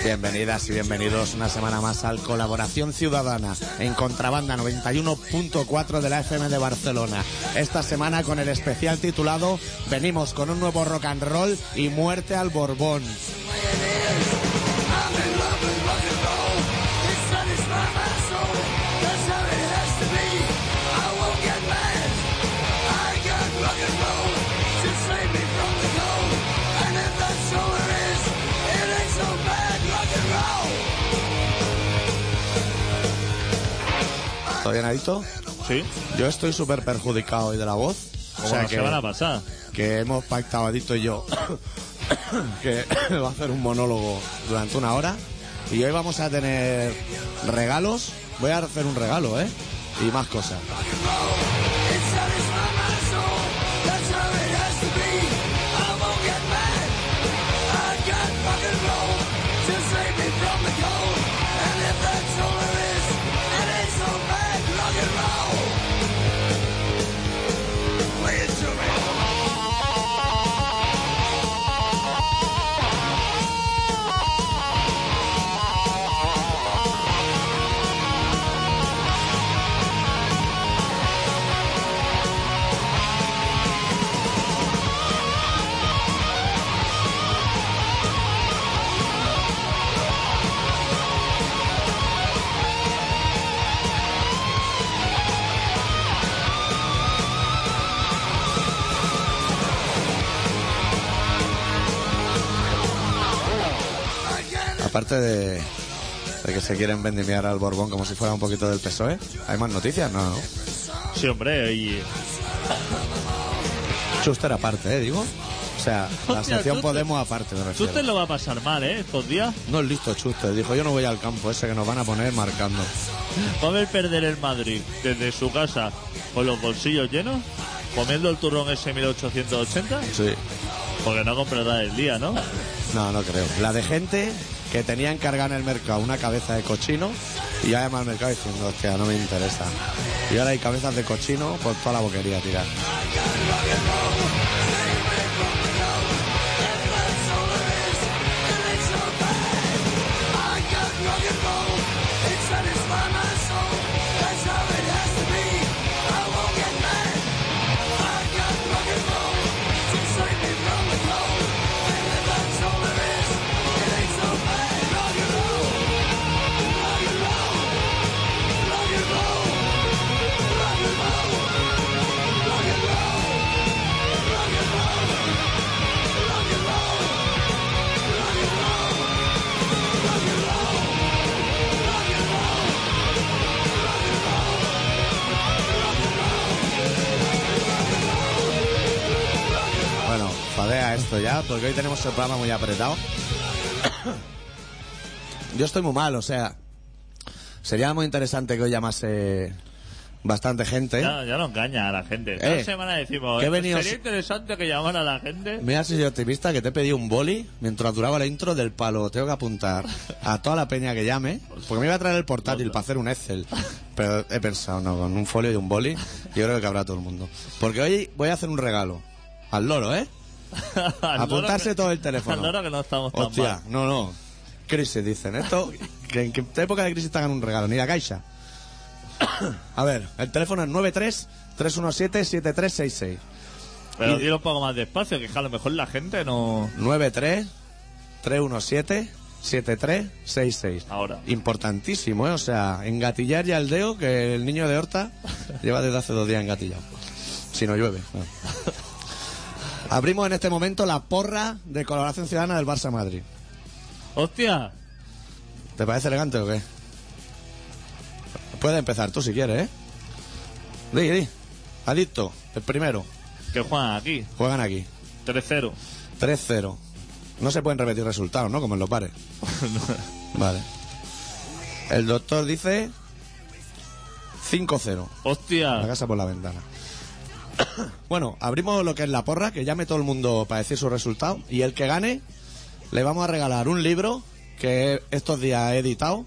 Bienvenidas y bienvenidos una semana más al Colaboración Ciudadana en Contrabanda 91.4 de la FM de Barcelona. Esta semana con el especial titulado Venimos con un nuevo rock and roll y muerte al Borbón. ¿Todo bien, Adito? Sí. Yo estoy súper perjudicado hoy de la voz. ¿Cómo no se van a pasar? Que hemos pactado, Adito y yo, que va a hacer un monólogo durante una hora. Y hoy vamos a tener regalos. Voy a hacer un regalo, y más cosas. Aparte de que se quieren vendimiar al Borbón como si fuera un poquito del PSOE, ¿hay más noticias? No. Sí, hombre, y... Schuster aparte, digo. O sea, la Hostia, sección Schuster. Podemos aparte, me refiero. Schuster lo va a pasar mal, estos días. No es listo Schuster, dijo, yo no voy al campo ese que nos van a poner marcando. Va a ver perder el Madrid desde su casa con los bolsillos llenos, comiendo el turrón ese 1880, Sí. porque no comprará el día, ¿no? No creo. La de gente que tenía encargada en el mercado una cabeza de cochino y ya llama al mercado diciendo, hostia, no me interesa. Y ahora hay cabezas de cochino por toda la boquería tirar. Bueno, fadea esto ya, porque hoy tenemos el programa muy apretado. Yo estoy muy mal, o sea, sería muy interesante que hoy llamase bastante gente. Ya no engaña a la gente. Cada semana decimos, que he venido... sería interesante que llamara a la gente. Mira, si soy optimista, que te he pedido un boli mientras duraba la intro del palo. Tengo que apuntar a toda la peña que llame, porque me iba a traer el portátil para hacer un Excel. Pero he pensado, no, con un folio y un boli, yo creo que habrá todo el mundo. Porque hoy voy a hacer un regalo. Al loro, apuntarse todo el teléfono. Al loro que no estamos tan Hostia, mal. no. Crisis, dicen. Esto, que en qué época de crisis te hagan un regalo, ni la caixa. A ver, el teléfono es 93-317-7366. Pero dilo un poco más despacio, que a lo mejor la gente no... 93-317-7366. Ahora. Importantísimo, O sea, engatillar ya el dedo, que el niño de Horta lleva desde hace 2 días engatillado. Si no llueve. No. Abrimos en este momento la porra de Colaboración Ciudadana del Barça Madrid. ¡Hostia! ¿Te parece elegante o qué? Puedes empezar tú si quieres, Di. Adicto, el primero. Que juegan aquí. Juegan aquí. 3-0. 3-0. No se pueden repetir resultados, ¿no? Como en los bares. Vale. El doctor dice 5-0. ¡Hostia! La casa por la ventana. Bueno, abrimos lo que es la porra, que llame todo el mundo para decir su resultado. Y el que gane, le vamos a regalar un libro que estos días he editado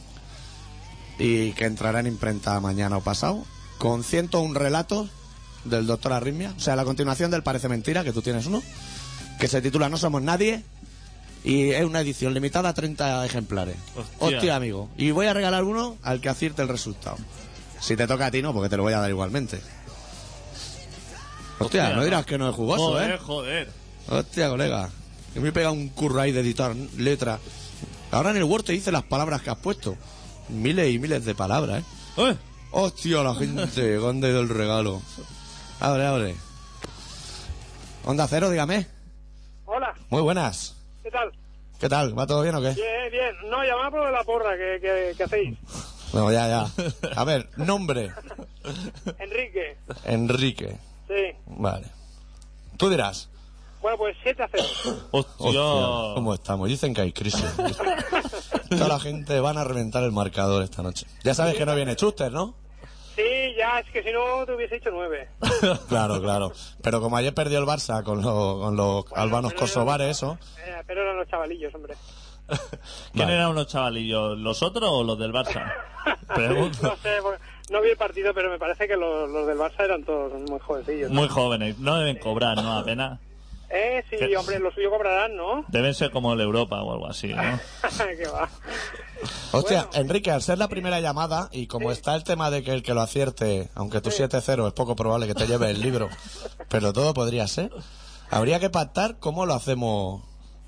y que entrará en imprenta mañana o pasado, con 101 relatos del doctor Arritmia. O sea, la continuación del Parece Mentira, que tú tienes uno, que se titula No somos nadie, Y es una edición limitada a 30 ejemplares. Hostia, amigo. Y voy a regalar uno al que acierte el resultado. Si te toca a ti, no, porque te lo voy a dar igualmente. Hostia, no dirás que no es jugoso, joder, Joder. Hostia, colega. Que me he pegado un curro ahí de editar letras. Ahora en el Word te dice las palabras que has puesto. Miles y miles de palabras, Hostia, la gente, ¿dónde ha ido el regalo? Abre. Onda Cero, dígame. Hola, Muy buenas. ¿qué tal? ¿Qué tal? ¿Va todo bien o qué? Bien. No, llamaba por lo de la porra que hacéis. No, ya. A ver, nombre. Enrique. Enrique. Sí. Vale. Tú dirás. Bueno, pues 7-0. Hostia, ¿cómo estamos? Dicen que hay crisis. Toda la gente van a reventar el marcador esta noche. Ya sabes que no viene Schuster, ¿no? Sí, ya, es que si no te hubiese dicho 9. Claro. Pero como ayer perdió el Barça con los albanos kosovares, eso. Pero eran los chavalillos, hombre. ¿Quién Vale. eran los chavalillos? ¿Los otros o los del Barça? Pregunto. No sé, no vi el partido, pero me parece que los del Barça eran todos muy jovencillos. Muy jóvenes. No deben cobrar, ¿no? Apenas. Sí, ¿Qué? hombre, lo suyo cobrarán, ¿no? Deben ser como el Europa o algo así, ¿no? ¿Qué va? Hostia, Bueno. Enrique, al ser la primera llamada y como está el tema de que el que lo acierte, aunque tu 7-0 es poco probable que te lleve el libro, pero todo podría ser, habría que pactar cómo lo hacemos.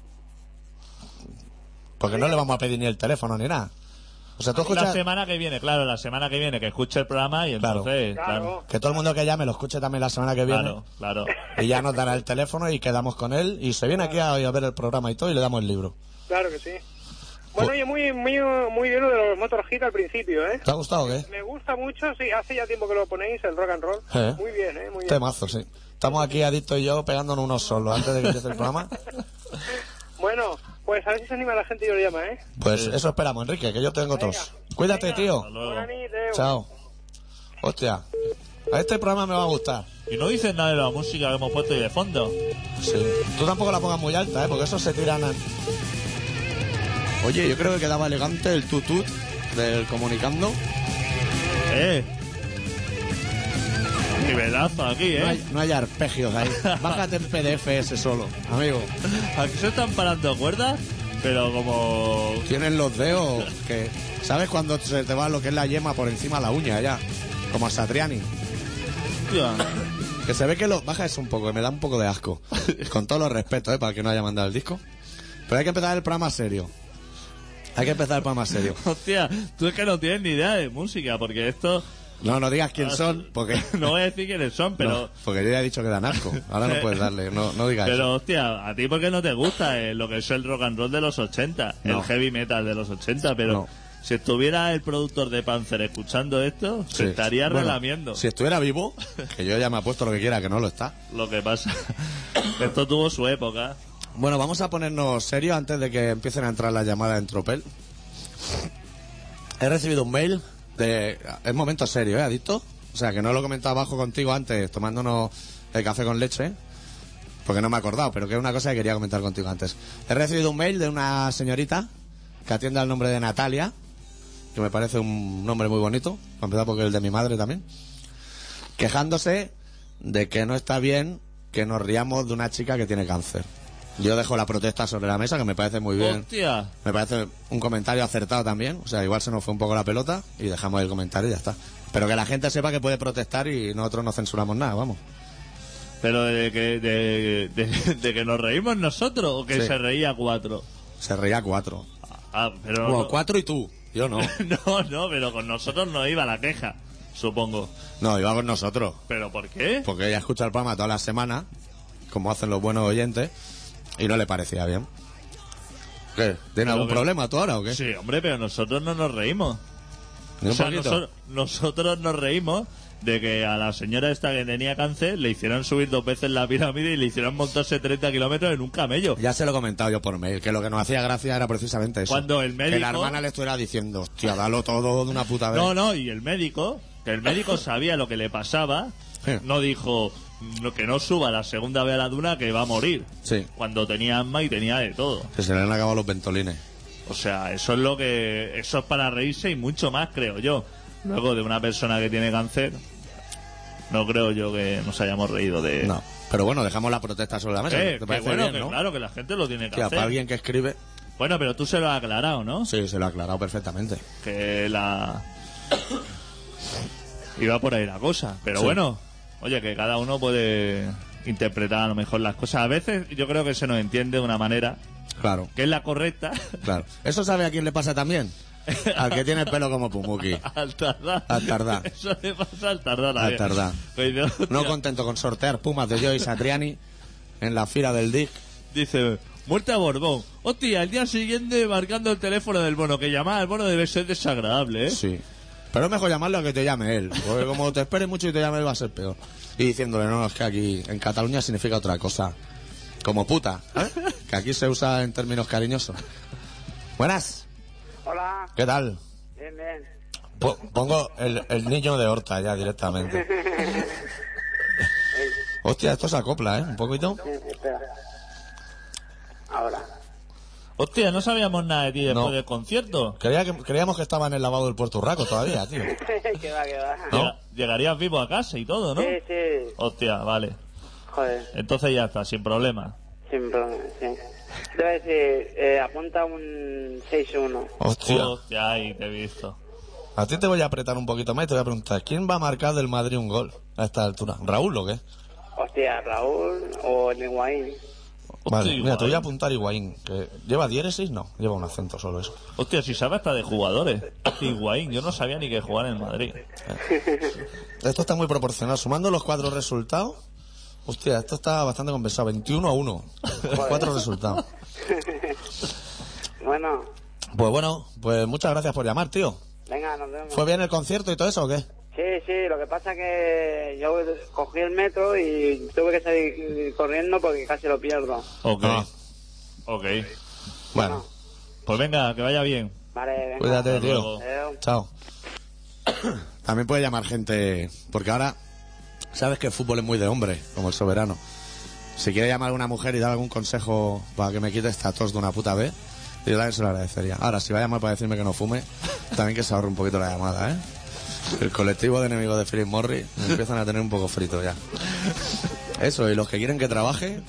Porque no le vamos a pedir ni el teléfono ni nada. O sea, tú La escuchas semana que viene, la semana que viene que escuche el programa y Claro. entonces... Claro. que todo el mundo que llame lo escuche también la semana que viene. Claro. Y ya nos dará el teléfono y quedamos con él y se viene aquí a ver el programa y todo y le damos el libro. Claro que sí. Bueno, oye, muy bien lo de los Motorhead al principio, ¿eh? ¿Te ha gustado o qué? Me gusta mucho, sí, hace ya tiempo que lo ponéis, el rock and roll. Muy bien, muy bien. Temazo, sí. Estamos aquí, Adicto y yo, pegándonos unos solos antes de que empiece el programa. Bueno, pues a ver si se anima la gente y os llama, ¿eh? Pues eso esperamos, Enrique, que yo tengo tos. Cuídate, tío. Hasta luego. Buena nit, adeu. Chao. Hostia, a este programa me va a gustar. Y no dicen nada de la música que hemos puesto ahí de fondo. Sí. Tú tampoco la pongas muy alta, porque eso se tiran. Oye, yo creo que quedaba elegante el tutut del comunicando. Nivelazo aquí, No hay arpegios ahí. Bájate en PDF ese solo, amigo. Aquí se están parando cuerdas, pero como... Tienen los dedos que... ¿Sabes cuando se te va lo que es la yema por encima de la uña ya? Como a Satriani. Hostia. Que se ve que lo... Baja eso un poco, que me da un poco de asco. Con todos los respetos, para el que no haya mandado el disco. Pero hay que empezar el programa serio. Hay que empezar el programa serio. Hostia, tú es que no tienes ni idea de música, porque esto... No digas quién son, porque... No voy a decir quiénes son, pero... No, porque yo ya he dicho que dan asco. Ahora no puedes darle, no digas Pero eso. hostia, a ti porque no te gusta lo que es el rock and roll de los 80, No. el heavy metal de los 80, pero No. si estuviera el productor de Panzer escuchando esto, Sí. se estaría Bueno, relamiendo. Si estuviera vivo, que yo ya me apuesto lo que quiera, que no lo está. Lo que pasa, esto tuvo su época. Bueno, vamos a ponernos serios antes de que empiecen a entrar las llamadas en tropel. He recibido un mail de... Es momento serio, Adicto? O sea, que no lo he comentado abajo contigo antes, tomándonos el café con leche, porque no me he acordado, pero que es una cosa que quería comentar contigo antes. He recibido un mail de una señorita que atiende al nombre de Natalia, que me parece un nombre muy bonito, para empezar porque es el de mi madre también, quejándose de que no está bien que nos riamos de una chica que tiene cáncer. Yo dejo la protesta sobre la mesa, que me parece muy bien. Hostia, Me parece un comentario acertado también. O sea, igual se nos fue un poco la pelota y dejamos el comentario y ya está. Pero que la gente sepa que puede protestar y nosotros no censuramos nada, vamos. pero de que nos reímos nosotros o que Sí. se reía 4. Se reía 4. Pero Bueno, 4 y tú. Yo no. no, pero con nosotros no iba la queja, supongo. No, íbamos nosotros. ¿Pero por qué? Porque ella escucha el programa todas las semanas, como hacen los buenos oyentes, y no le parecía bien. ¿Qué? ¿Tiene algún que- problema tú ahora o qué? Sí, hombre, pero nosotros no nos reímos. Ni un O sea, poquito. nosotros nos reímos de que a la señora esta que tenía cáncer le hicieran subir 2 veces la pirámide y le hicieran montarse 30 kilómetros en un camello. Ya se lo he comentado yo por mail, que lo que nos hacía gracia era precisamente eso. Cuando el Que médico... la hermana le estuviera diciendo, hostia, dalo todo de una puta vez. No, y el médico, que el médico sabía lo que le pasaba, Sí. no dijo que no suba la segunda vez a la duna que va a morir. Sí. Cuando tenía asma y tenía de todo. Que se le han acabado los ventolines. O sea, eso es para reírse y mucho más, creo yo. Luego de una persona que tiene cáncer, no creo yo que nos hayamos reído de... No. Pero bueno, dejamos la protesta sobre la mesa. ¿Te Que parece bueno, bien, que no? claro, que la gente lo tiene que Tía, hacer. para alguien que escribe... Bueno, pero tú se lo has aclarado, ¿no? Sí, se lo ha aclarado perfectamente. Que la... Iba por ahí la cosa. Pero Sí. bueno, oye, que cada uno puede interpretar a lo mejor las cosas. A veces yo creo que se nos entiende de una manera Claro, que es la correcta. claro. ¿Eso sabe a quién le pasa también? Al que tiene el pelo como Pumuki. Al tardar. Al tardar. Eso le pasa al tardar. Al tardar. Pues dice, No hostia, contento con sortear pumas de Joey Satriani en la fila del DIC. dice, muerte a Borbón. Hostia, el día siguiente marcando el teléfono del bono. Que llamar al bono debe ser desagradable, ¿eh? Sí. Pero es mejor llamarlo a que te llame él. Porque como te espere mucho y te llame él va a ser peor. Y diciéndole, no, es que aquí en Cataluña significa otra cosa. Como puta, ¿eh? Que aquí se usa en términos cariñosos. Buenas. Hola. ¿Qué tal? Bien, bien. Pongo el niño de Horta ya directamente. Hostia, esto se acopla, ¿eh? Un poquito. Sí, espera. Ahora. Hostia, no sabíamos nada de ti después No. del concierto. Creíamos que estaba en el lavado del Puerto Urraco todavía, tío. que va, que va. ¿No? Llegarías vivo a casa y todo, ¿no? Sí, sí. Hostia, vale. Joder, Entonces ya está, sin problema. sin problema, sí. Te voy a decir, apunta un 6-1. Hostia. Hostia, ahí te he visto. A ti te voy a apretar un poquito más y te voy a preguntar, ¿quién va a marcar del Madrid un gol a esta altura? ¿Raúl o qué? Hostia, Raúl o el Higuaín. Vale, Hostia, mira, te voy a Higuaín. apuntar Higuaín, que lleva diéresis, no, lleva un acento solo eso. Hostia, si sabes hasta de jugadores. Higuaín, yo no sabía ni que jugaba en el Madrid. Esto está muy proporcional, sumando los 4 resultados. Hostia, esto está bastante compensado, 21-1. 4 resultados. Bueno, Pues bueno, pues muchas gracias por llamar, tío. venga, nos vemos. ¿Fue bien el concierto y todo eso o qué? Sí, sí, lo que pasa que yo cogí el metro y tuve que salir corriendo porque casi lo pierdo. Ok. Ah. Ok. Bueno, Pues venga, que vaya bien. Vale, venga. cuídate, Hasta tío. luego. Adiós. Chao. También puede llamar gente, porque ahora sabes que el fútbol es muy de hombre, como el soberano. Si quiere llamar a una mujer y dar algún consejo para que me quite esta tos de una puta vez, yo también se lo agradecería. Ahora, si va a llamar para decirme que no fume, también que se ahorre un poquito la llamada, ¿eh? El colectivo de enemigos de Philip Morris me empiezan a tener un poco frito ya. Eso, y los que quieren que trabaje,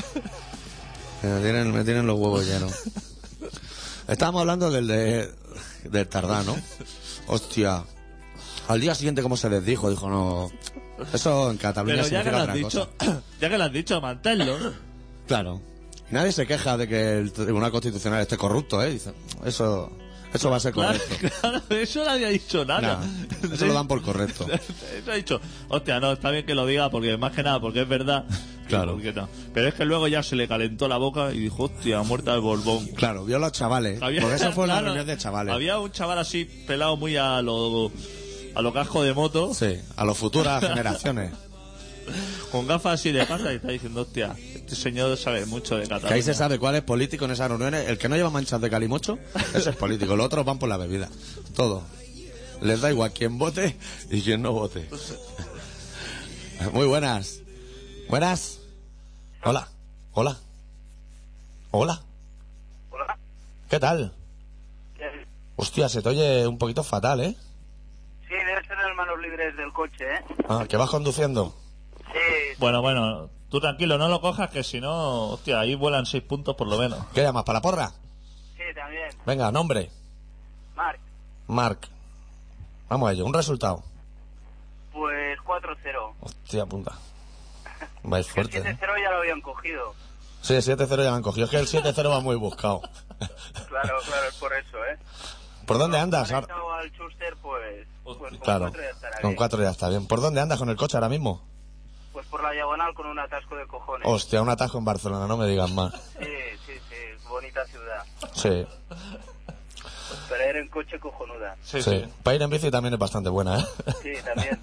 me tienen los huevos llenos. Estábamos hablando del Tardá, ¿no? Hostia. Al día siguiente, como se les dijo, dijo, eso en Cataluña Pero ya que significa lo has otra dicho, cosa. ya que lo has dicho, manténlo. Claro. Y nadie se queja de que el Tribunal Constitucional esté corrupto, ¿eh? Dice, eso va a ser Claro, correcto. claro, eso nadie ha dicho nada. Nah, eso lo dan por correcto. Eso ha dicho, hostia, no, está bien que lo diga, porque más que nada, porque es verdad. Claro. Porque no. Pero es que luego ya se le calentó la boca y dijo, hostia, muerta del Borbón. Claro, vio a los chavales. Porque eso fue una claro, reunión de chavales. Había un chaval así, pelado muy a lo casco de moto, Sí, a las futuras generaciones. con gafas así de pasta, y está diciendo, hostia, este señor sabe mucho de Cataluña. Que ahí se sabe cuál es político en esas reuniones. El que no lleva manchas de calimocho, ese es político. Los otros van por la bebida. Todo. Les da igual quién vote y quién no vote. Muy buenas. Buenas. Hola. Hola. Hola. Hola. ¿Qué tal? Hostia, se te oye un poquito fatal, ¿eh? Sí, debe ser en manos libres del coche, ¿eh? Ah, que vas conduciendo. Sí, Bueno, tú tranquilo, no lo cojas, que si no, hostia, ahí vuelan 6 puntos por lo menos. ¿Qué llamas? ¿Para la porra? sí, también. Venga, nombre. Marc, Marc. Vamos a ello. Un resultado. pues 4-0. Hostia puta. Vais El fuerte, 7-0 ¿eh? ya lo habían cogido. Sí, 7-0 ya lo han cogido. Es que el 7-0 va muy buscado. Claro, es por eso, ¿eh? ¿Por dónde andas? Han Ahora? echado al Schuster, pues con Claro, 4 ya estará con bien. 4 ya está bien. ¿Por dónde andas con el coche ahora mismo? Pues por la diagonal con un atasco de cojones. Hostia, un atajo en Barcelona, no me digas más. Sí, bonita ciudad. Sí, Pero ir en coche cojonuda. sí. Para ir en bici también es bastante buena, ¿eh? Sí, también.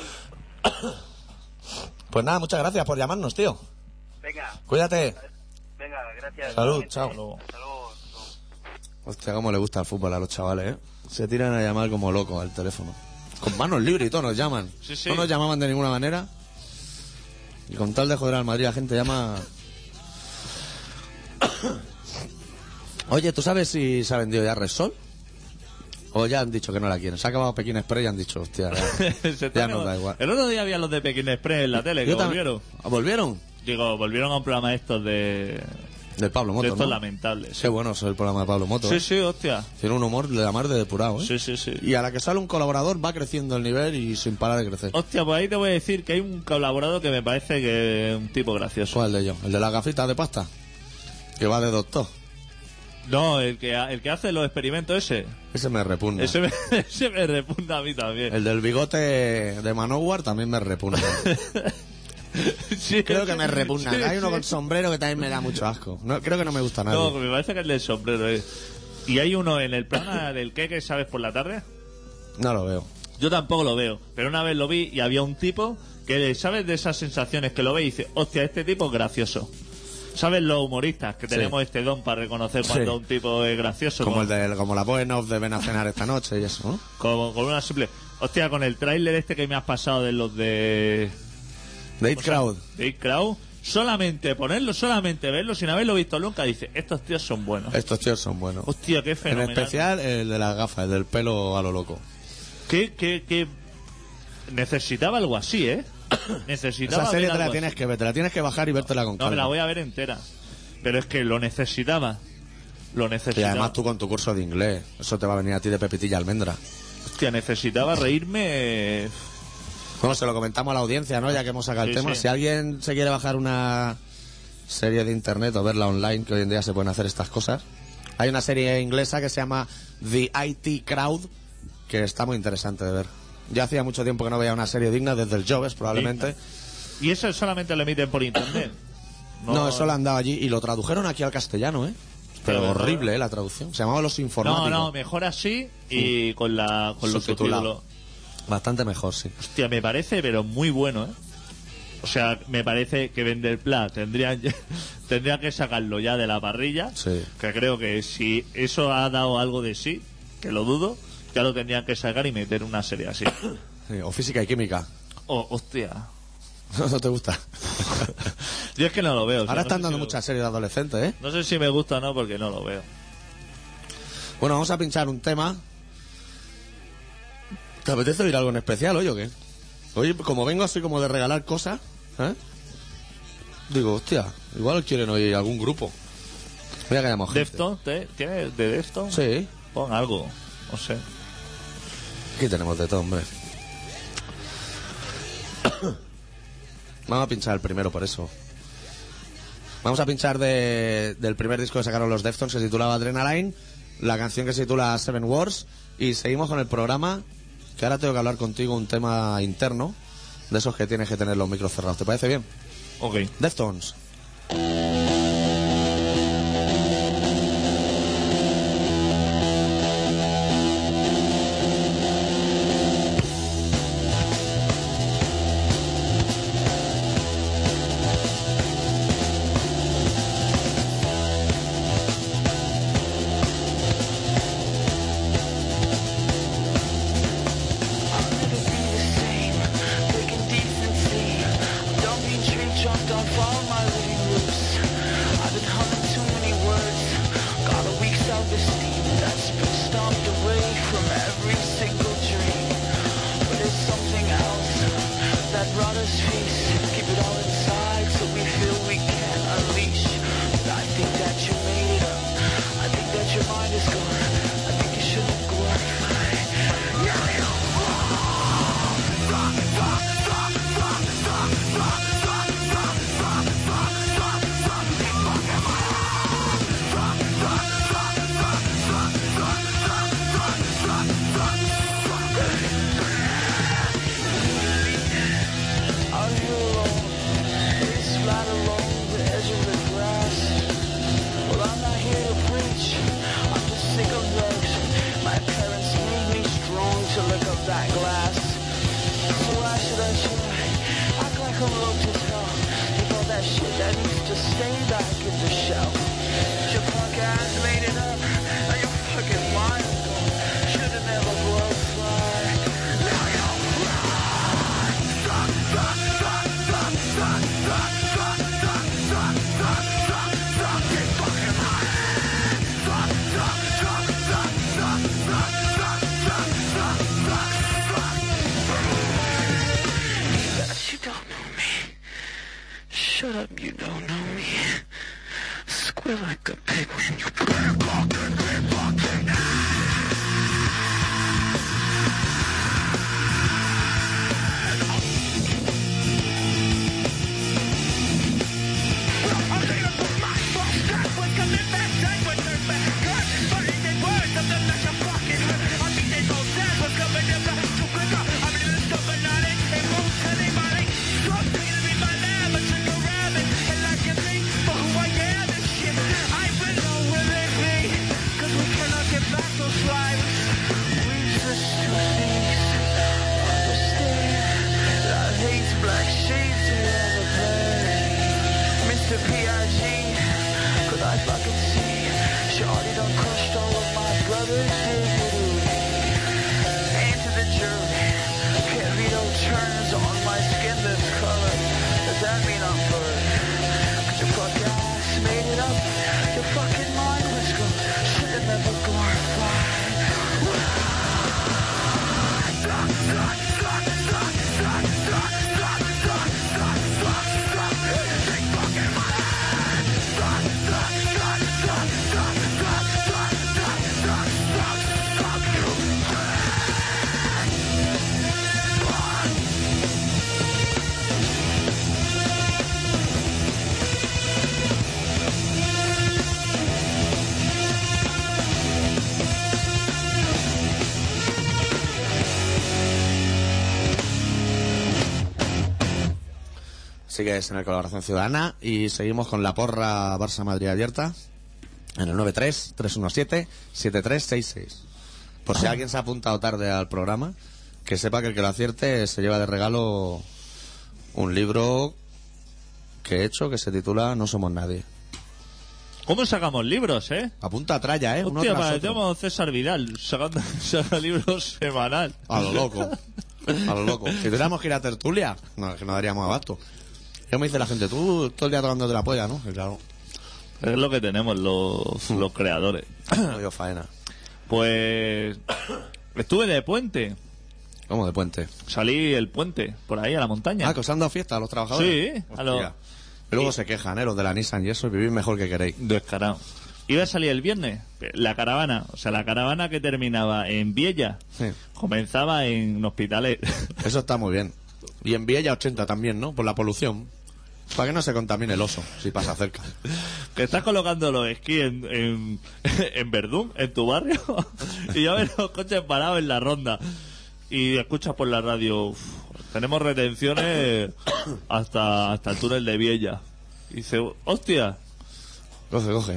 Pues nada, muchas gracias por llamarnos, tío. Venga, Cuídate. gracias. Salud, chao. Hasta luego. Hostia, cómo le gusta el fútbol a los chavales, ¿eh? Se tiran a llamar como locos al teléfono. Con manos libres y todo nos llaman. Sí. No nos llamaban de ninguna manera. Y con tal de joder al Madrid, la gente llama... Oye, ¿tú sabes si se ha vendido ya Repsol? ¿O ya han dicho que no la quieren? Se ha acabado Pekín Express y han dicho, hostia, ya, Se está ya nos acabando. da igual. El otro día había los de Pekín Express en la tele, que Yo también- volvieron. ¿Volvieron? Digo, volvieron a un programa estos de Pablo Moto, estos ¿no? lamentables. Qué bueno es el programa de Pablo Moto. Sí, ¿eh? sí, hostia. Tiene un humor de la mar de depurado, ¿eh? Sí, sí, sí. Y a la que sale un colaborador va creciendo el nivel y sin parar de crecer. Hostia, pues ahí te voy a decir que hay un colaborador que me parece que es un tipo gracioso. ¿Cuál de ellos? ¿El de las gafitas de pasta? Que va de doctor. No, el que hace los experimentos ese. Ese me repugna. Ese me repugna a mí también. El del bigote de Manowar también me repugna. Sí, Creo que me repugna. sí, Hay uno sí. con sombrero que también me da mucho asco. No, creo que no me gusta nada. No, me parece que el del sombrero es. Y hay uno en el programa del que sabes por la tarde. No lo veo. Yo tampoco lo veo, pero una vez lo vi y había un tipo que, ¿sabes de esas sensaciones que lo ve y dice, hostia, este tipo es gracioso? ¿Sabes los humoristas que Sí. tenemos este don para reconocer cuando Sí. un tipo es gracioso? Como como la Boenov de Ven a cenar esta noche y eso, ¿no? Como con una simple... Hostia, con el tráiler este que me has pasado de los de... The It Crowd. de It Crowd, solamente ponerlo, solamente verlo, sin haberlo visto nunca, dice, estos tíos son buenos. Estos tíos son buenos. Hostia, qué En fenomenal. especial el de las gafas, el del pelo a lo loco. Que necesitaba algo así, ¿eh? Necesitaba Esa serie ver te la algo tienes así. que ver, te la tienes que bajar y vértela con No, calma. me la voy a ver entera. Pero es que lo necesitaba. Lo Y necesitaba. además tú con tu curso de inglés, eso te va a venir a ti de pepitilla almendra. Hostia, necesitaba reírme. Bueno, se lo comentamos a la audiencia, ¿no? Ya que hemos sacado el Sí, tema. sí. Si alguien se quiere bajar una serie de internet o verla online, que hoy en día se pueden hacer estas cosas, hay una serie inglesa que se llama The IT Crowd, que está muy interesante de ver. Yo hacía mucho tiempo que no veía una serie digna, desde el Jobs probablemente. Y eso solamente lo emiten por internet. No, eso lo han dado allí y lo tradujeron aquí al castellano, ¿eh? Pero Pero horrible, la traducción. Se llamaba Los Informáticos. No, mejor así y con los Subtitulado. subtítulos. Bastante mejor, sí. Hostia, me parece, pero muy bueno, ¿eh? O sea, me parece que Venderplat tendría que sacarlo ya de la parrilla. Sí. Que creo que si eso ha dado algo de sí, que lo dudo, ya lo tendrían que sacar y meter una serie así. Sí, o Física y Química. Oh, hostia. ¿No te gusta? Yo es que no lo veo. o sea, Ahora no están sé dando si me muchas series de adolescentes, ¿eh? gusta. No sé si me gusta o no porque no lo veo. Bueno, vamos a pinchar un tema. ¿Te apetece oír algo en especial hoy o qué? Hoy, como vengo así como de regalar cosas, ¿eh? Digo, hostia, igual quieren oír algún grupo. Mira que hayamos gente. ¿Deftones? ¿Tienes de Deftones? Sí, Pon algo. No sé. aquí tenemos de todo, hombre. Vamos a pinchar el primero, por eso. Vamos a pinchar del primer disco que sacaron los Deftones, que se titulaba Adrenaline, la canción que se titula Seven Wars, y seguimos con el programa, que ahora tengo que hablar contigo un tema interno, de esos que tienes que tener los micros cerrados. ¿Te parece bien? Ok. Deftones. Well, I'm not here to preach. I'm just sick Sigues en el Colaboración Ciudadana y seguimos con la porra Barça Madrid abierta en el 93-317-7366. Por si alguien se ha apuntado tarde al programa, que sepa que el que lo acierte se lleva de regalo un libro que he hecho que se titula No somos nadie. ¿Cómo sacamos libros, Apunta a tralla, uno Hostia, tras otro. parecemos César Vidal, saca libros semanal. A lo loco. A lo loco. Si tuviéramos que ir a tertulia, no, es que no daríamos abasto. Yo me dice la gente, tú todo el día tocando de la polla, ¿no? Y claro, Es lo que tenemos los creadores. no digo faena. Pues estuve de puente. ¿Cómo de puente? Salí el puente, por ahí a la montaña. Ah, causando fiesta a los trabajadores. Sí, Hostia. Y luego se quejan, los de la Nissan y eso, y vivís mejor que queréis. Descarado. Iba a salir el viernes. La caravana que terminaba en Viella, Sí. comenzaba en Hospitalet. Eso está muy bien. Y en Viella 80 también, ¿no? Por la polución. Para que no se contamine el oso, si pasa cerca. Que estás colocando los esquís en Verdún, en tu barrio, y ya ves los coches parados en la ronda. Y escuchas por la radio, "Uf, tenemos retenciones hasta el túnel de Viella". Y dice, hostia. Coge.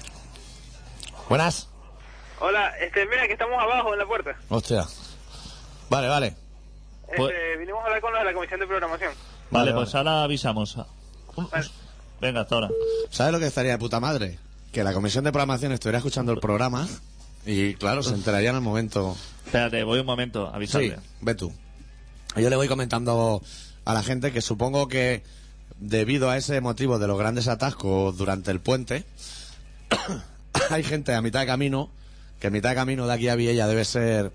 Buenas. Hola, mira que estamos abajo en la puerta. Hostia. Vale. Pues- Vinimos a hablar con los de la comisión de programación. Vale, Vale. pues ahora avisamos. Venga, hasta ahora. ¿Sabes lo que estaría de puta madre? Que la comisión de programación estuviera escuchando el programa y, claro, se enteraría en el momento. Espérate, voy un momento a avisarle. Sí, ve tú. Yo le voy comentando a la gente que supongo que debido a ese motivo de los grandes atascos durante el puente, hay gente a mitad de camino, que mitad de camino de aquí a Viella debe ser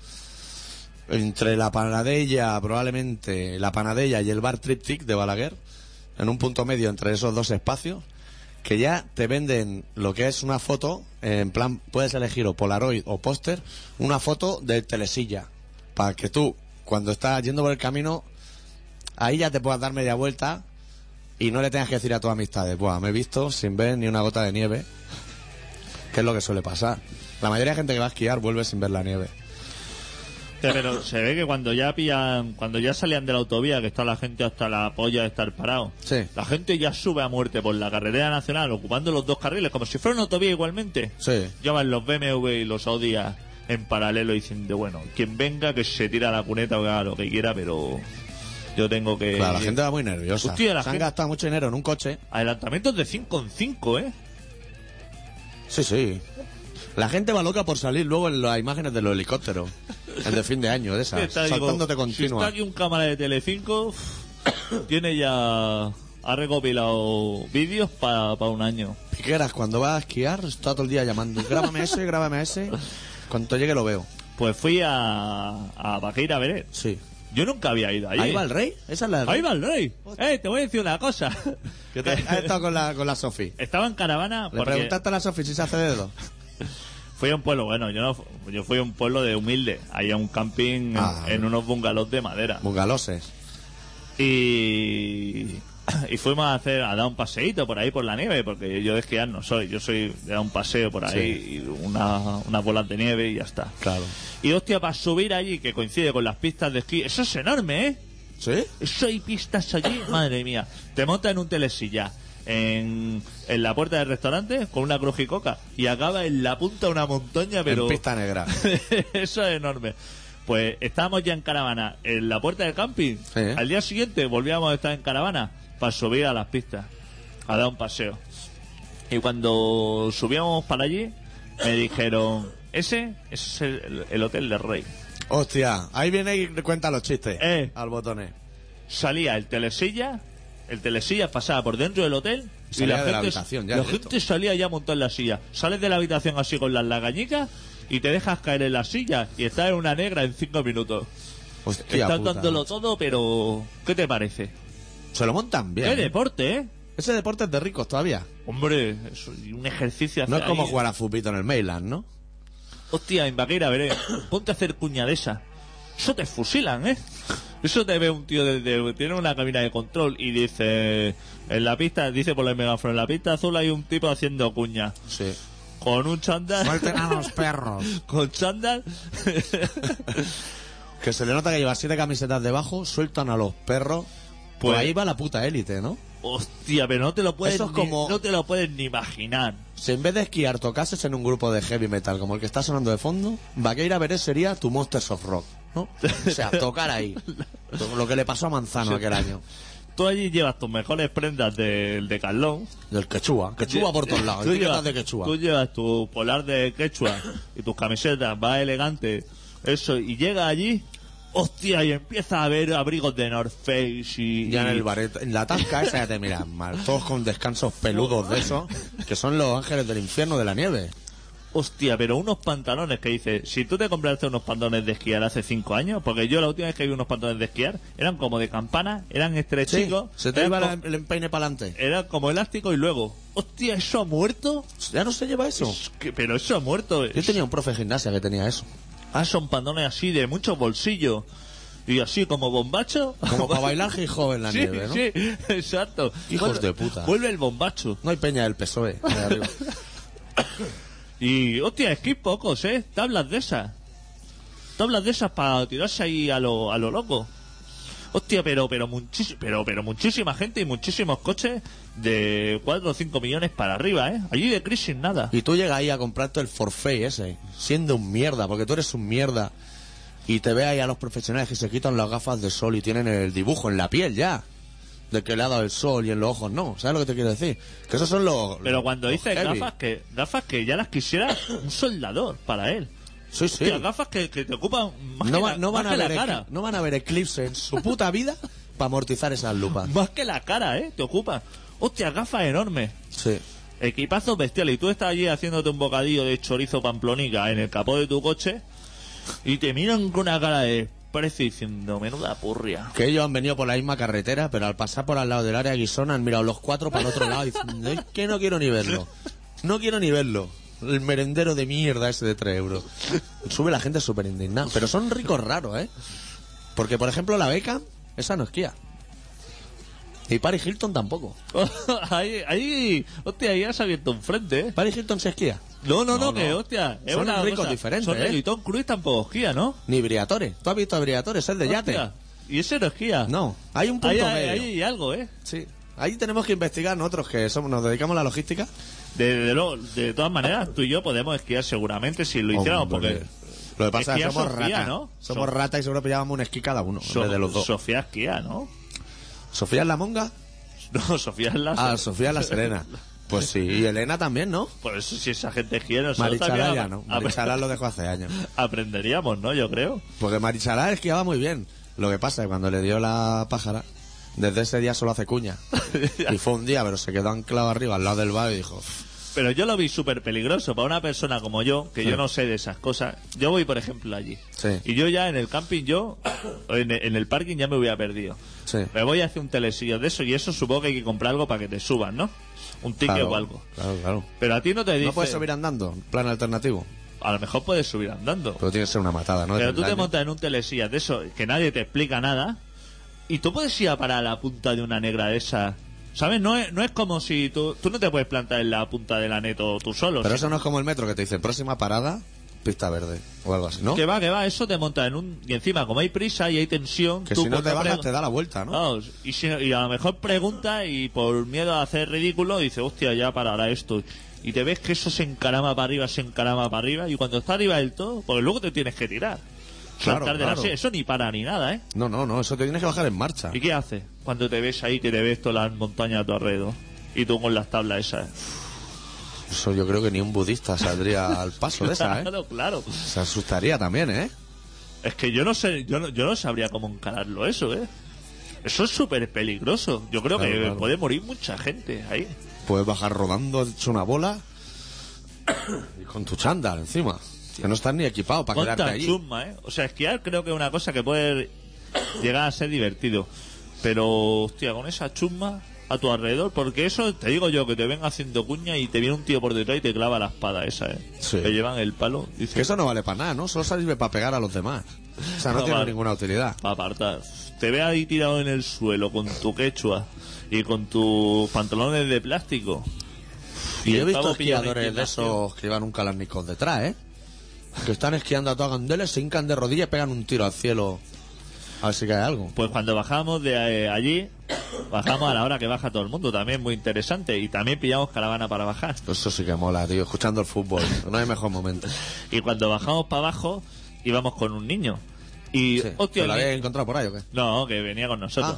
entre la Panadella, probablemente la Panadella y el bar Triptych de Balaguer, en un punto medio entre esos dos espacios, que ya te venden lo que es una foto, en plan, puedes elegir o Polaroid o póster, una foto del telesilla, para que tú, cuando estás yendo por el camino, ahí ya te puedas dar media vuelta y no le tengas que decir a tus amistades, buah, me he visto sin ver ni una gota de nieve, que es lo que suele pasar. La mayoría de gente que va a esquiar vuelve sin ver la nieve. Pero se ve que cuando ya salían de la autovía, que está la gente hasta la polla de estar parado, Sí. la gente ya sube a muerte por la carretera nacional, ocupando los dos carriles, como si fuera una autovía igualmente. Sí. Llevan los BMW y los Audi en paralelo diciendo, bueno, quien venga que se tira a la cuneta o que haga lo que quiera, pero yo tengo que... Claro, la gente va muy nerviosa. Hostia, la Se han gente- gastado mucho dinero en un coche. Adelantamientos de 5 en 5, ¿eh? Sí. La gente va loca por salir luego en las imágenes de los helicópteros. El de fin de año, de esas. Está, digo, Saltándote si continua. está aquí un cámara de Telecinco, tiene ya... Ha recopilado vídeos para un año. Piqueras, cuando va a esquiar, está todo el día llamando. Grábame ese. Cuando llegue lo veo. Pues fui a Baqueira Beret. Sí. Yo nunca había ido allí. ¿Ahí va el rey? ¿Esa es la del Ahí rey? va el rey. Te voy a decir una cosa. ¿Qué te has estado con la Sofi? Estaba en caravana ¿Le porque preguntaste a la Sofi si se hace dedo? fui a un pueblo, bueno, yo fui a un pueblo de humilde. Ahí a un camping en unos bungalows de madera. Bungaloses. Y fuimos a dar un paseíto por ahí por la nieve, porque yo de esquiar no soy, yo soy de dar un paseo por ahí y unas bolas de nieve y ya está. Claro. Y hostia, para subir allí, que coincide con las pistas de esquí, eso es enorme, ¿eh? ¿Sí? Eso hay pistas allí, madre mía. Te montas en un telesilla en la puerta del restaurante con una crujicoca y acaba en la punta de una montaña, pero En pista negra. eso es enorme. Pues estábamos ya en caravana en la puerta del camping. Sí. Al día siguiente volvíamos a estar en caravana para subir a las pistas, a dar un paseo. Y cuando subíamos para allí, me dijeron, ese es el hotel del rey. Hostia, ahí viene y cuenta los chistes. Al botones. Salía el telesilla pasaba por dentro del hotel y Salía la de la gente, habitación, ya la directo. gente salía ya montada en la silla. Sales de la habitación así con las lagañicas y te dejas caer en la silla y estás en una negra en 5 minutos. Hostia Estás puta. dándolo todo, pero ¿qué te parece? Se lo montan bien. ¡Qué deporte, eh! Ese deporte es de ricos todavía. Hombre, eso, y un ejercicio No es hacer como ahí. jugar a futbito en el Mainland, ¿no? Hostia, en Vaqueira, veré. Ponte a hacer cuña de esa. Eso te fusilan, ¿eh? Eso te ve un tío tiene una cabina de control y dice en la pista, dice por el megáfono, en la pista azul hay un tipo haciendo cuña. Sí. Con un chándal. Suelten a los perros. Con chándal. Que se le nota que lleva 7 camisetas debajo, sueltan a los perros. Pues- Pues ahí va la puta élite, ¿no? Hostia, pero no te lo puedes Eso es como- no te lo puedes ni imaginar. Si en vez de esquiar tocases en un grupo de heavy metal como el que está sonando de fondo, Vaqueira Verés sería tu Monsters of Rock, ¿no? O sea, tocar ahí. Lo que le pasó a Manzano aquel año. Tú allí llevas tus mejores prendas del de Carlón. Del quechua. Quechua por todos lados. Tú Etiquetas llevas, de quechua. tú llevas tu polar de quechua y tus camisetas, vas elegante, eso, y llega allí, hostia, y empieza a ver abrigos de North Face y... Ya en y- el bareto, en la tasca esa ya te miran mal. Todos con descansos peludos de esos, que son los ángeles del infierno de la nieve. Hostia, pero unos pantalones que dices, si tú te compraste unos pantalones de esquiar hace 5 años, porque yo la última vez que vi unos pantalones de esquiar, eran como de campana, eran estrechicos, se te eran iba co- el empeine para adelante. eran como elástico y luego, hostia, ¿eso ha muerto? Ya no se lleva eso. Pero eso ha muerto. Yo tenía un profe de gimnasia que tenía eso. Son pantalones así de muchos bolsillos y así como bombacho. Como para bailar hip hop en la Sí, nieve, ¿no? sí, exacto. Hijos de puta. Vuelve el bombacho. No hay peña del PSOE. ahí arriba. Y, hostia, esquí pocos, ¿eh? Tablas de esas. Tablas de esas para tirarse ahí a lo loco. Hostia, pero muchísima gente y muchísimos coches de 4 o 5 millones para arriba, ¿eh? Allí de crisis nada. Y tú llegas ahí a comprarte el forfait ese, siendo un mierda, porque tú eres un mierda. Y te ves ahí a los profesionales que se quitan las gafas de sol y tienen el dibujo en la piel ya. De que le ha dado el sol y en los ojos no. ¿Sabes lo que te quiero decir? Que esos son los... Pero cuando los dices heavy. gafas que ya las quisiera un soldador para él. Sí, sí. Hostia, gafas que te ocupan más No, que, va- no más van que a la ver cara. no van a ver eclipse en su puta vida para amortizar esas lupas. Más que la cara, ¿eh? Te ocupan. Hostia, gafas enormes. Sí. Equipazos bestiales. Y tú estás allí haciéndote un bocadillo de chorizo pamplonica en el capó de tu coche y te miran con una cara de precio diciendo, menuda purria. Que ellos han venido por la misma carretera, pero al pasar por al lado del área Guisona han mirado los 4 para el otro lado diciendo, es que no quiero ni verlo. No quiero ni verlo. El merendero de mierda ese de 3 euros. Sube la gente súper indignada. Pero son ricos raros, ¿eh? Porque, por ejemplo, la Beckham, esa no esquía. Y Paris Hilton tampoco. Hostia, ahí has abierto un frente, ¿eh? Paris Hilton se esquía. No, No, que no. hostia. Es Son una ricos cosa. diferentes, Son ¿eh? y Tom Cruise tampoco esquía, ¿no? Ni Briatore. ¿Tú has visto a Briatore? Es el de yate. Hostia, y ese no esquía. No, hay un punto Ahí medio. hay algo, ¿eh? Sí. Ahí tenemos que investigar nosotros que somos, nos dedicamos a la logística. De todas maneras, tú y yo podemos esquiar seguramente si lo hiciéramos, Hombre. porque Lo que pasa es que Esquía somos Sofía, rata. ¿no? Somos rata y seguro pillábamos un esquí cada uno en vez de los dos. Sofía esquía, ¿no? ¿Sofía es la monga? No, Sofía es la... Ah, Sofía es la Serena. Pues sí, y Elena también, ¿no? Por eso si esa gente esquía, nosotros Marichalá también ya no. Marichalá lo dejó hace años. aprenderíamos, ¿no? Yo creo. Porque Marichalá esquiaba muy bien. Lo que pasa es que cuando le dio la pájara, desde ese día solo hace cuña. Y fue un día, pero se quedó anclado arriba al lado del bar y dijo, Pero yo lo vi súper peligroso para una persona como yo, que yo no sé de esas cosas. Yo voy, por ejemplo, allí. Sí. Y yo ya en el camping, en el parking ya me hubiera perdido. Sí. Me voy a hacer un telesillo de eso y eso supongo que hay que comprar algo para que te suban, ¿no? Un ticket Claro, o algo. Claro. Pero a ti no te dice... No puedes subir andando, plan alternativo. A lo mejor puedes subir andando. Pero tiene que ser una matada, ¿no? Pero tú te Desengaño. montas en un telesillas de eso que nadie te explica nada y tú puedes ir a parar a la punta de una negra de esa. ¿Sabes? No es como si tú no te puedes plantar en la punta de la neto tú solo. Pero sino- eso no es como el metro que te dice próxima parada, pista verde o algo así, ¿no? Que va, eso te monta en un... Y encima, como hay prisa y hay tensión... Que tú si no por te bajas pregu- te da la vuelta, ¿no? Vamos, y a lo mejor pregunta y por miedo a hacer ridículo dice, hostia, ya parará esto. Y te ves que eso se encarama para arriba, y cuando está arriba del todo, pues luego te tienes que tirar. Claro, Saltar de la claro. silla. Eso ni para ni nada, ¿eh? No, eso te tienes que bajar en marcha. ¿Y qué haces cuando te ves ahí, que te ves todas las montañas a tu alrededor? Y tú con las tablas esas. Eso yo creo que ni un budista saldría al paso de esa, ¿eh? Claro. Se asustaría también, ¿eh? Es que yo no sé, yo no sabría cómo encararlo eso, ¿eh? Eso es súper peligroso. Yo creo Claro, que claro. puede morir mucha gente ahí. Puedes bajar rodando, hecho una bola y con tu chándal encima. Que no estás ni equipado para quedarte Cuánta allí. chusma, ¿eh? O sea, esquiar creo que es una cosa que puede llegar a ser divertido. Pero, hostia, con esa chusma a tu alrededor, porque eso, te digo yo, que te ven haciendo cuña y te viene un tío por detrás y te clava la espada esa, ¿eh? Sí. Te llevan el palo. Que eso no vale para nada, ¿no? Solo sirve para pegar a los demás. O sea, no, No tiene vale. ninguna utilidad. Para apartar. Te ve ahí tirado en el suelo con tu quechua y con tus pantalones de plástico. Y yo he el visto pavo pillado en esquiadores de inclinación. esos que llevan un Kalashnikov detrás, ¿eh? Que están esquiando a toda candela, se hincan de rodillas y pegan un tiro al cielo. A ver si cae algo. Pues cuando bajamos de allí, bajamos a la hora que baja todo el mundo, también muy interesante. Y también pillamos caravana para bajar. Eso sí que mola, tío. Escuchando el fútbol. No hay mejor momento. Y cuando bajamos para abajo, íbamos con un niño. Y, Sí. hostia, ¿Te lo el habéis ni- encontrado por ahí o qué? no, que venía con nosotros. Ah.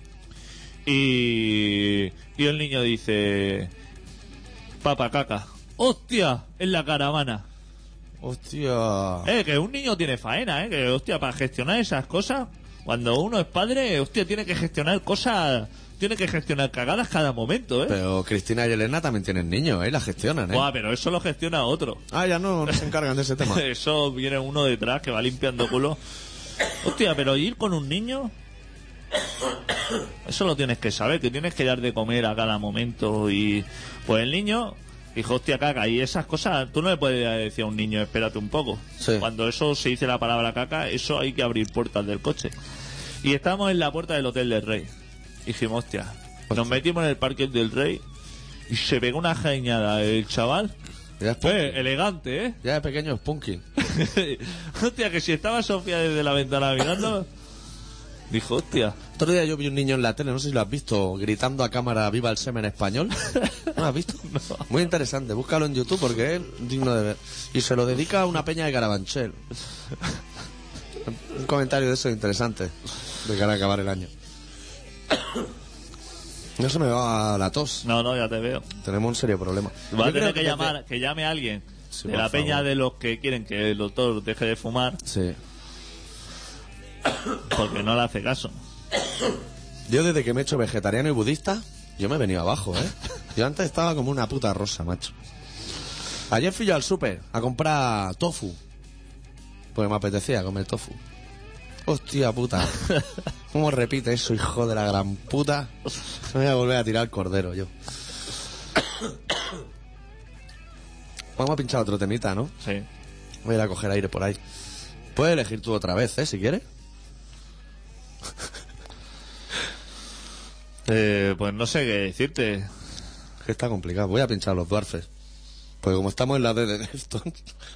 Y el niño dice, papa caca. ¡Hostia! En la caravana. Hostia. Que un niño tiene faena, que hostia, para gestionar esas cosas, cuando uno es padre, hostia, tiene que gestionar cosas, tiene que gestionar cagadas cada momento, Pero Cristina y Elena también tienen niños, ¿eh? Y la gestionan, ¿eh? Buah, pero eso lo gestiona otro. Ah, ya no se encargan de ese tema. Eso viene uno detrás que va limpiando culo. Hostia, pero ir con un niño, eso lo tienes que saber, que tienes que dar de comer a cada momento. Y pues el niño dijo, hostia, caca, y esas cosas, tú no le puedes decir a un niño, espérate un poco. Sí. Cuando eso se dice la palabra caca, eso hay que abrir puertas del coche. Y estábamos en la puerta del Hotel del Rey. Y dijimos, hostia, nos metimos en el Parque del Rey y se pegó una jañada el chaval. Ya es punky. Elegante, ¿eh? Ya de pequeño es punky. Hostia, que si estaba Sofía desde la ventana mirando, dijo, hostia. Otro día yo vi un niño en la tele, no sé si lo has visto, gritando a cámara viva el semen español. ¿No lo has visto? Muy interesante, búscalo en YouTube porque es digno de ver. Y se lo dedica a una peña de Carabanchel. Un comentario de eso interesante, de cara a acabar el año. No se me va la tos. No, ya te veo. Tenemos un serio problema. Va a Yo creo tener que desde- llamar, que llame a alguien Sí, de por la peña favor. de los que quieren que el doctor deje de fumar, Sí. porque no le hace caso. Yo desde que me he hecho vegetariano y budista, yo me he venido abajo, ¿eh? Yo antes estaba como una puta rosa, macho. Ayer fui yo al súper a comprar tofu. Porque me apetecía comer tofu. Hostia puta. ¿Cómo repite eso, hijo de la gran puta? Me voy a volver a tirar el cordero yo. Vamos a pinchar otro temita, ¿no? Sí. Voy a ir a coger aire por ahí. Puedes elegir tú otra vez, si quieres. Pues no sé qué decirte. Que está complicado. Voy a pinchar los dwarfes. Porque como estamos en la D de Deftones.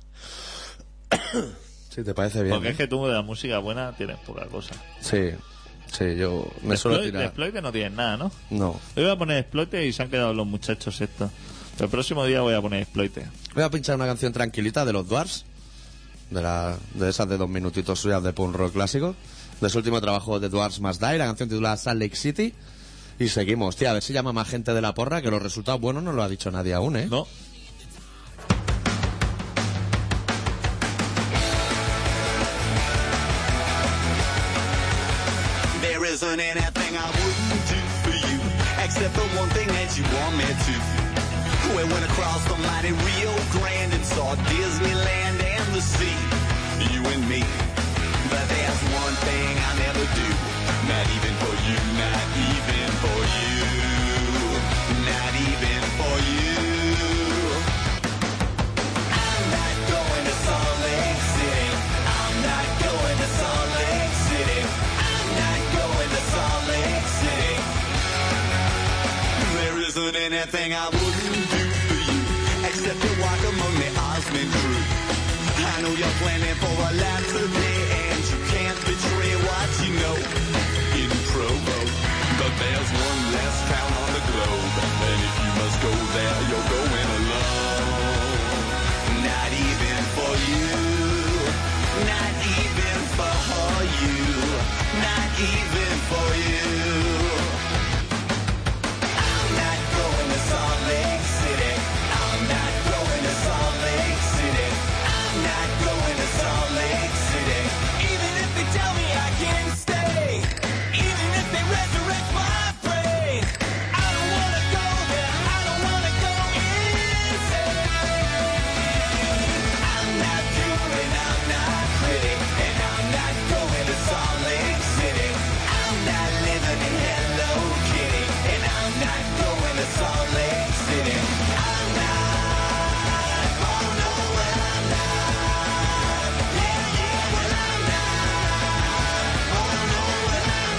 Si te parece bien. Porque ¿eh? es que tú de la música buena tienes poca cosa. Sí, sí, yo me suelo De tirar. exploite no tienes nada, ¿no? No. Hoy voy a poner exploite y se han quedado los muchachos estos. Pero el próximo día voy a poner exploite. Voy a pinchar una canción tranquilita de los Dwarfs. De esas de 2 minutitos suyas de punk rock clásico. De su último trabajo de Dwarfs Must Die. La canción titulada Salt Lake City. Y seguimos. Tía, a ver si llama más gente de la porra. Que los resultados buenos no lo ha dicho nadie aún, ¿eh? ¿No? There isn't anything I wouldn't do for you, except the one thing that you want me to. We went across the mighty Rio Grande and saw Disneyland and the sea, you and me. But there's one thing I'll never do, not even for you, not even for you, not even for you. I'm not going to Salt Lake City, I'm not going to Salt Lake City, I'm not going to Salt Lake City. There isn't anything I wouldn't do for you, except to walk among the Osmond crew. I know you're planning for a lot today, and you can't betray what you know in Provo. But there's one less town on the globe, and if you must go there, you're going alone. Not even for you, not even for you, not even for you. I'm not going to Salt Lake City, I'm not going to Salt Lake City, I'm not going to Salt Lake City. Even if they tell me I can stay, even if they resurrect my prey, I don't want to go there, I don't want to go insane. I'm not pure and I'm not pretty, and I'm not going to Salt Lake City. I'm not living in Hello Kitty, and I'm not going to Salt Lake City. I'm not, oh no, well I'm not, yeah, yeah, well I'm not, oh no, well I'm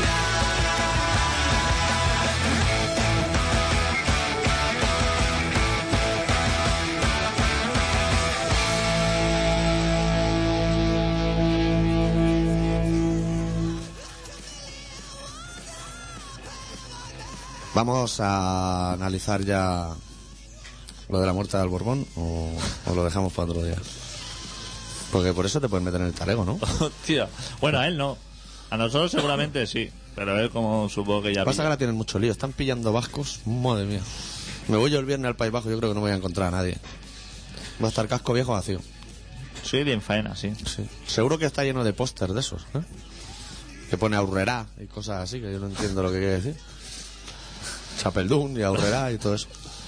Vamos a analizar ya lo de la muerte del Borbón o lo dejamos para otro día. Porque por eso te pueden meter en el talego, ¿no? Hostia. Bueno, a él no. A nosotros seguramente sí. Pero a él como supongo que ya Pasa que pilla. ahora tienen mucho lío. Están pillando vascos. Madre mía. Me voy yo el viernes al País Bajo. Yo creo que no voy a encontrar a nadie. Va a estar casco viejo vacío. Sí, bien faena, sí. Sí. Seguro que está lleno de pósters de esos, ¿eh? Que pone Aurrerá y cosas así, que yo no entiendo lo que quiere decir. Chapeldún y Aurrerá y todo eso.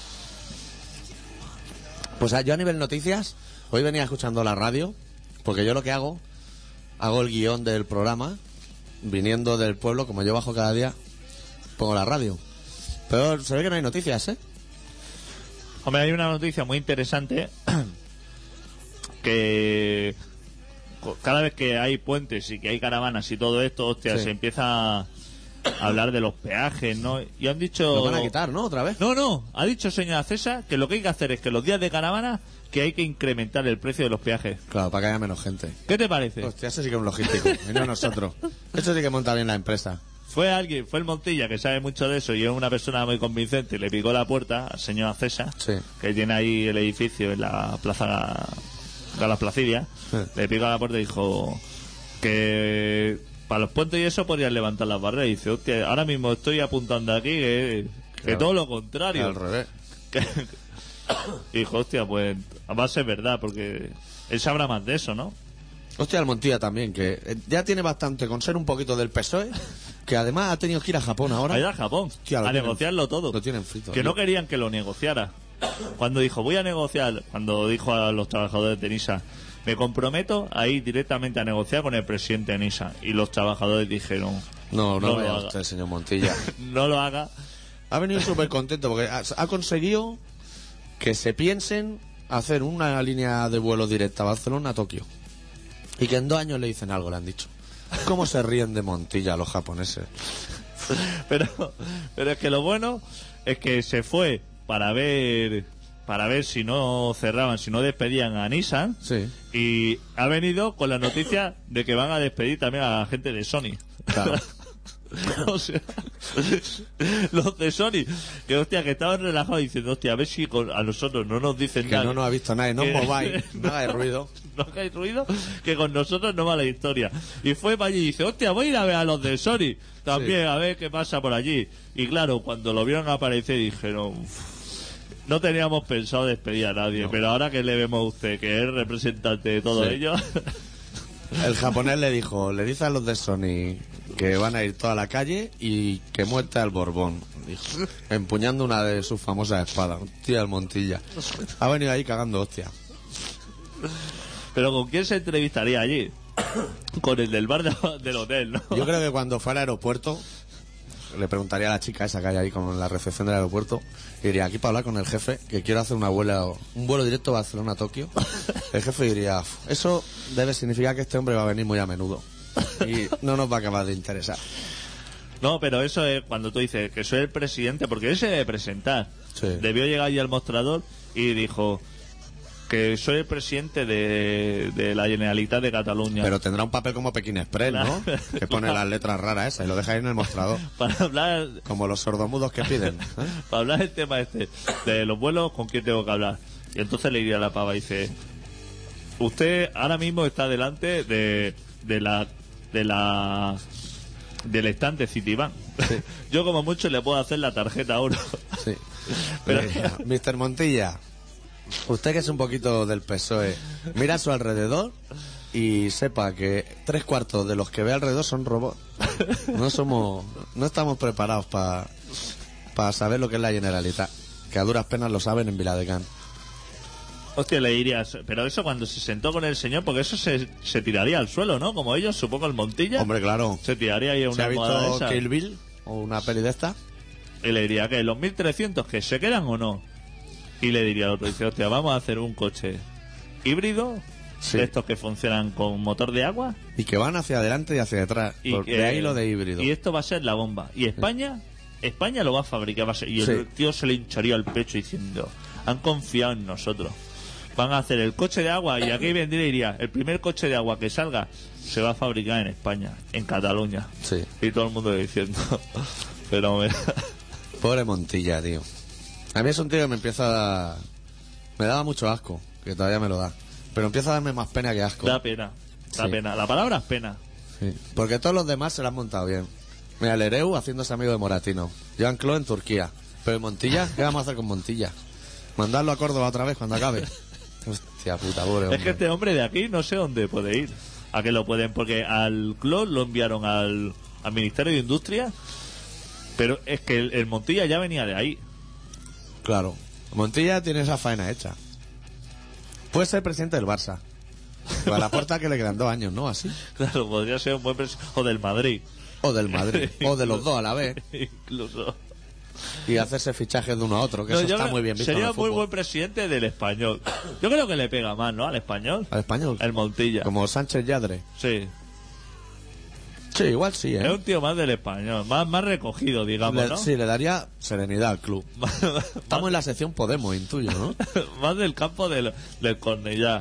Pues yo a nivel noticias, hoy venía escuchando la radio, porque yo lo que hago el guión del programa, viniendo del pueblo, como yo bajo cada día, pongo la radio. Pero se ve que no hay noticias, ¿eh? Hombre, hay una noticia muy interesante que cada vez que hay puentes y que hay caravanas y todo esto, hostia, Sí. se empieza a hablar de los peajes, ¿no? Y han dicho... Lo van a quitar, ¿no? Otra vez. No, ha dicho señora César que lo que hay que hacer es que los días de caravana que hay que incrementar el precio de los peajes. Claro, para que haya menos gente. ¿Qué te parece? Hostia, eso sí que es un logístico, y no nosotros. Eso sí que monta bien la empresa. Fue el Montilla que sabe mucho de eso y es una persona muy convincente y le picó la puerta al señor César, Sí. que tiene ahí el edificio en la plaza Galas Placidia. Sí. Le picó la puerta y dijo que para los puentes y eso podrían levantar las barreras. Y dice, hostia, ahora mismo estoy apuntando aquí que Claro. todo lo contrario. Al revés. Y dijo, hostia, pues va a ser verdad, porque él sabrá más de eso, ¿no? Hostia, el Montilla también, que ya tiene bastante con ser un poquito del PSOE, que además ha tenido que ir a Japón ahora. A ir a Japón, Hostia, lo a tienen- negociarlo todo. Lo tienen frito. Que no querían que lo negociara. Cuando dijo, voy a negociar, cuando dijo a los trabajadores de NISA, me comprometo a ir directamente a negociar con el presidente de NISA. Y los trabajadores dijeron, No lo vaya haga. usted, señor Montilla. No lo haga. Ha venido súper contento porque ha conseguido que se piensen hacer una línea de vuelo directa a Barcelona a Tokio. Y que en 2 años le dicen algo, le han dicho. ¿Cómo se ríen de Montilla los japoneses? Pero es que lo bueno es que se fue para ver si no cerraban, si no despedían a Nissan. Sí. Y ha venido con la noticia de que van a despedir también a la gente de Sony. Claro. O sea, los de Sony, que hostia, que estaban relajados diciendo, hostia, a ver si a nosotros no nos dicen Que nada. no nos ha visto nadie, no os Que- mováis, no hagáis ruido. No hagáis ruido, que con nosotros no va la historia. Y fue para allí y dice, hostia, voy a ir a ver a los de Sony también, Sí. a ver qué pasa por allí. Y claro, cuando lo vieron aparecer dijeron, "Uf, no teníamos pensado despedir a nadie, No. pero ahora que le vemos a usted, que es representante de todo Sí. ello, El japonés le dice a los de Sony que van a ir toda la calle y que muerte al Borbón. dijo, empuñando una de sus famosas espadas. Hostia, el Montilla. Ha venido ahí cagando hostia. Pero ¿con quién se entrevistaría allí? Con el del bar del hotel, ¿no? Yo creo que cuando fuera al aeropuerto, le preguntaría a la chica esa que hay ahí con la recepción del aeropuerto, y diría, aquí para hablar con el jefe, que quiero hacer un vuelo directo Barcelona-Tokio. El jefe diría, eso debe significar que este hombre va a venir muy a menudo y no nos va a acabar de interesar. No, pero eso es cuando tú dices que soy el presidente, porque él se debe presentar. Sí. Debió llegar allí al mostrador y dijo que soy el presidente de la Generalitat de Cataluña. Pero tendrá un papel como Pekín Express, ¿no? Que pone las letras raras esas y lo deja ahí en el mostrador. Para hablar, Como los sordomudos que piden. para hablar del tema este de los vuelos, ¿con quién tengo que hablar? Y entonces le diría a la pava y dice, usted ahora mismo está delante del estante Citibank. Sí. Yo como mucho le puedo hacer la tarjeta oro. Sí. Pero- Mr. Montilla, usted que es un poquito del PSOE, mira a su alrededor y sepa que 3/4 de los que ve alrededor son robots. No estamos preparados para saber lo que es la Generalitat, que a duras penas lo saben en Viladecans. Hostia, le dirías, pero eso cuando se sentó con el señor, porque eso se tiraría al suelo, ¿no? Como ellos, supongo el Montilla. Hombre, claro. Se tiraría ahí a ¿Se una ha almohada visto esa. Kill Bill o una peli de esta? Y le diría que los 1300 que se quedan o no. Y le diría al otro, dice, hostia, vamos a hacer un coche híbrido, Sí. de estos que funcionan con motor de agua. Y que van hacia adelante y hacia detrás. De ahí lo de híbrido. Y esto va a ser la bomba. Y España lo va a fabricar. Va a ser, y el Sí. tío se le hincharía el pecho diciendo, han confiado en nosotros. Van a hacer el coche de agua y aquí vendría y diría, el primer coche de agua que salga se va a fabricar en España, en Cataluña. Sí. Y todo el mundo diciendo, pero mira, Pobre Montilla, tío. A mí es un tío que me empieza a dar... Me daba mucho asco, que todavía me lo da. Pero empieza a darme más pena que asco. da pena. Da Sí. pena. La palabra es pena. Sí. Porque todos los demás se lo han montado bien. Mira, el Ereu haciéndose amigo de Moratino. Joan Clos en Turquía. Pero Montilla, ¿qué vamos a hacer con Montilla? ¿Mandarlo a Córdoba otra vez cuando acabe? Hostia puta, pobre hombre. Es que este hombre de aquí no sé dónde puede ir. A que lo pueden, porque al CLOS lo enviaron al Ministerio de Industria, pero es que el Montilla ya venía de ahí. Claro. Montilla tiene esa faena hecha. Puede ser presidente del Barça. Pero a la puerta que le quedan 2 años, ¿no? Así. Claro, podría ser un buen o del Madrid. O del Madrid. O de los dos a la vez. Incluso. Y hacerse fichajes de uno a otro, que No, eso yo está creo- muy bien visto en sería el un muy fútbol. buen presidente del Español. Yo creo que le pega más, ¿no? Al Español. Al español. El Montilla. Como Sánchez Yadre. Sí. Sí, igual sí, Es ¿eh? un tío más del Español. Más recogido, digamos, ¿no? Sí, le daría serenidad al club. Estamos en la sección Podemos, intuyo, ¿no? Más del campo del Cornellá.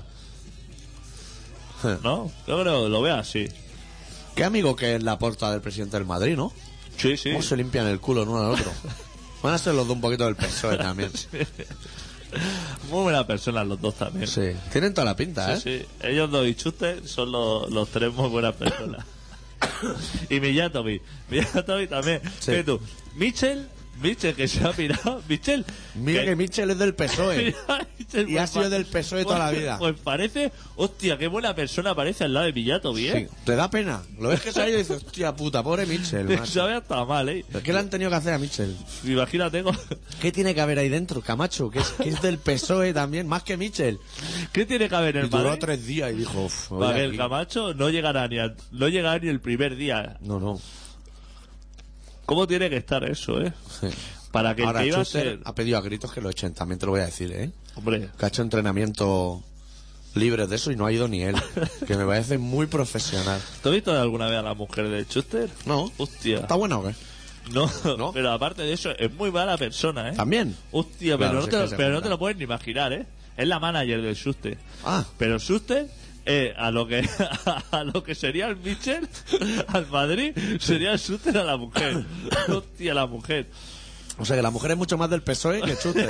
¿No? Yo creo que lo veo así. Qué amigo que es la porta del presidente del Madrid, ¿no? Sí, sí. ¿Cómo se limpian el culo el uno al otro? Van a ser los dos un poquito del PSOE también. Muy buenas personas los dos también. Sí. Tienen toda la pinta, ¿eh? Sí, sí. Ellos dos y Chuster son los tres muy buenas personas. Y Mijatovic también. Sí. Fíjate tú, Michel que se ha pirado. Michel. Mira que Michel es del PSOE. Mira, Michel, Y ha sido del PSOE toda la vida. Pues parece, hostia, qué buena persona parece al lado de Mijatovic, Sí. ¿eh? Te da pena. Lo ves que se ha ido y dices, hostia puta, pobre Michel. macho. Sabe hasta mal, ¿eh? ¿Pero qué le han tenido que hacer a Michel? Imagínate, ¿Qué tiene que haber ahí dentro, Camacho? Que es del PSOE también, más que Michel. ¿qué tiene que haber en Y el duró Madrid? 3 días y dijo, "Uf, me voy Para que de el aquí". Camacho no llegará ni el primer día. No. ¿Cómo tiene que estar eso, eh? Sí. Para que Ahora el que iba a Schuster ser... ha pedido a gritos que lo echen, también te lo voy a decir, ¿eh? Hombre, Que ha hecho entrenamiento libre de eso y no ha ido ni él. Que me parece muy profesional. ¿tú has visto alguna vez a la mujer de Schuster? No. Hostia. ¿Está bueno o qué? No, ¿No? pero aparte de eso, es muy mala persona, ¿eh? ¿También? Hostia, Claro, pero, si no es que te, se pero no junta. te lo puedes ni imaginar, ¿eh? Es la manager del Schuster. Ah, Pero Schuster, a lo que sería el Mitchell, al Madrid, sería el Schuster a la mujer. Hostia, la mujer. o sea que la mujer es mucho más del PSOE que Schuster.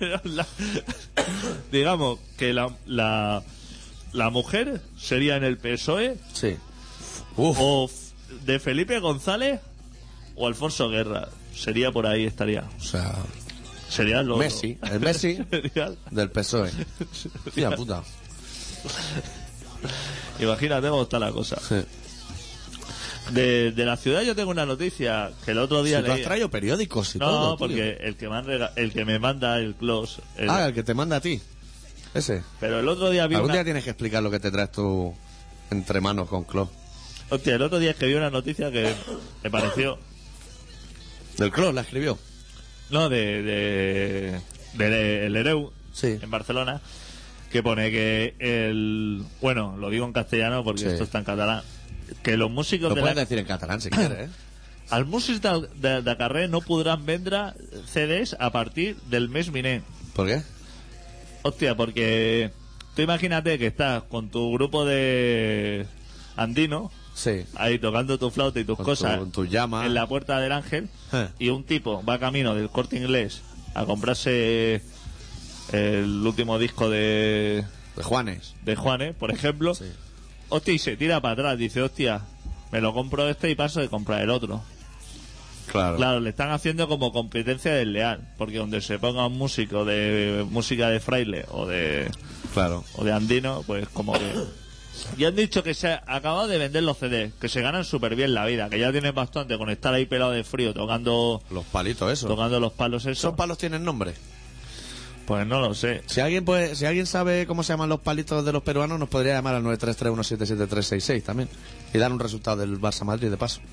Digamos que la mujer sería en el PSOE Sí. Uf. o de Felipe González o Alfonso Guerra. Sería por ahí, estaría. O sea, Sería lo Messi. El Messi Sería- del PSOE. Tía puta. Imagínate cómo está la cosa. Sí. De la ciudad yo tengo una noticia que el otro día Si tú has leí. traído periódicos y No, todo, tío. porque el que me manda el close. El que te manda a ti. Ese. Pero el otro día vi Algún una... día tienes que explicar lo que te traes tú entre manos con Clos. Hostia, el otro día escribí una noticia que me pareció... ¿Del Clos la escribió? No, de el Ereu, Sí. en Barcelona, que pone que bueno, lo digo en castellano porque Sí. esto está en catalán, que los músicos Lo de puedes la... decir en catalán si quieres, ¿eh? Els músics de carrer no podran vendre CDs a partir del mes vinent. ¿Por qué? Hostia, porque tú imagínate que estás con tu grupo de andino, Sí. ahí tocando tu flauta y tus Con cosas con tu llama. en la puerta del Ángel, Eh. y un tipo va camino del Corte Inglés a comprarse el último disco de De Juanes. Juanes, por ejemplo. Sí. Hostia, y se tira para atrás, dice, hostia, me lo compro este y paso de comprar el otro. Claro. Claro, le están haciendo como competencia desleal, porque donde se ponga un músico de música de fraile o de andino, pues como que... Y han dicho que se ha acabado de vender los CDs, que se ganan súper bien la vida, que ya tienen bastante con estar ahí pelado de frío tocando Los palitos, eso. los palos esos. ¿Esos palos tienen nombre? Pues no lo sé. Si alguien sabe cómo se llaman los palitos de los peruanos, nos podría llamar al 933177366 también. Y dar un resultado del Barça Madrid de paso.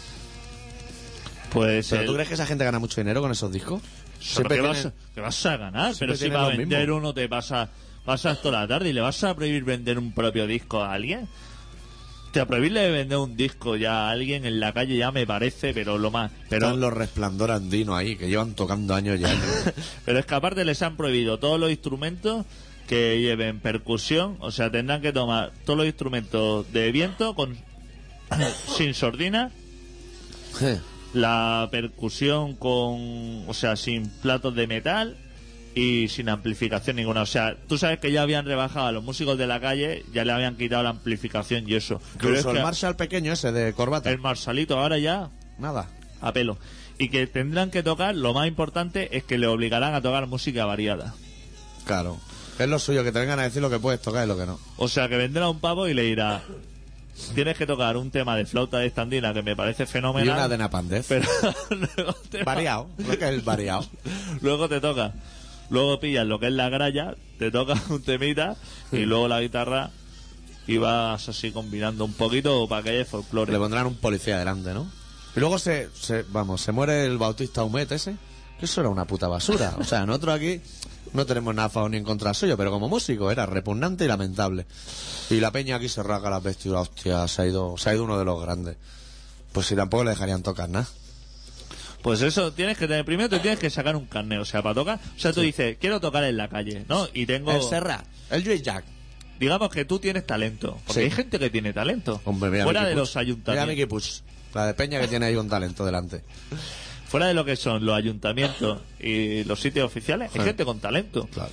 Pues ¿Pero tú crees que esa gente gana mucho dinero con esos discos? Siempre ¿Qué tienen- vas a ganar? siempre Pero si tienen para lo vender mismo. uno te pasas toda la tarde y le vas a prohibir vender un propio disco a alguien. Te a prohibirle vender un disco ya a alguien en la calle ya me parece, pero lo más... Pero, Están los Resplandor Andino ahí, que llevan tocando años y años. pero es que aparte les han prohibido todos los instrumentos que lleven percusión, o sea, tendrán que tomar todos los instrumentos de viento sin sordina, la percusión o sea, sin platos de metal y sin amplificación ninguna. O sea, tú sabes que ya habían rebajado a los músicos de la calle, ya le habían quitado la amplificación y eso. Pero es Incluso el que Marshall pequeño ese de corbata. el Marsalito ahora ya Nada. a pelo. Y que tendrán que tocar, lo más importante es que le obligarán a tocar música variada. Claro. Es lo suyo, que te vengan a decir lo que puedes tocar y lo que no. O sea, que vendrá un pavo y le dirá: tienes que tocar un tema de flauta de estandina que me parece Y fenomenal. una de Napandez. Pero luego Variado. Lo que es variado. luego te toca. Luego pillas lo que es la gralla, te toca un temita y luego la guitarra y vas así combinando un poquito para que haya folclore. Le pondrán un policía delante, ¿no? Y luego se muere el Bautista Humet ese. Que eso era una puta basura. O sea, nosotros aquí no tenemos nada a favor ni en contra suyo, pero como músico era repugnante y lamentable. Y la peña aquí se rasga las vestiduras. Hostia, se ha ido uno de los grandes. Pues si tampoco le dejarían tocar nada. Pues eso, tienes que tener, primero te tienes que sacar un carnet, o sea, para tocar. O sea, tú dices, quiero tocar en la calle, ¿no? Y tengo... El Serrat, el Lluís Jack. Digamos que tú tienes talento, porque Sí. hay gente que tiene talento. Hombre, mira fuera Miki de Puig. los Mira ayuntamientos. Miki Puig, la de peña que tiene ahí un talento delante. Fuera de lo que son los ayuntamientos y los sitios oficiales, hay Sí. gente con talento. Claro.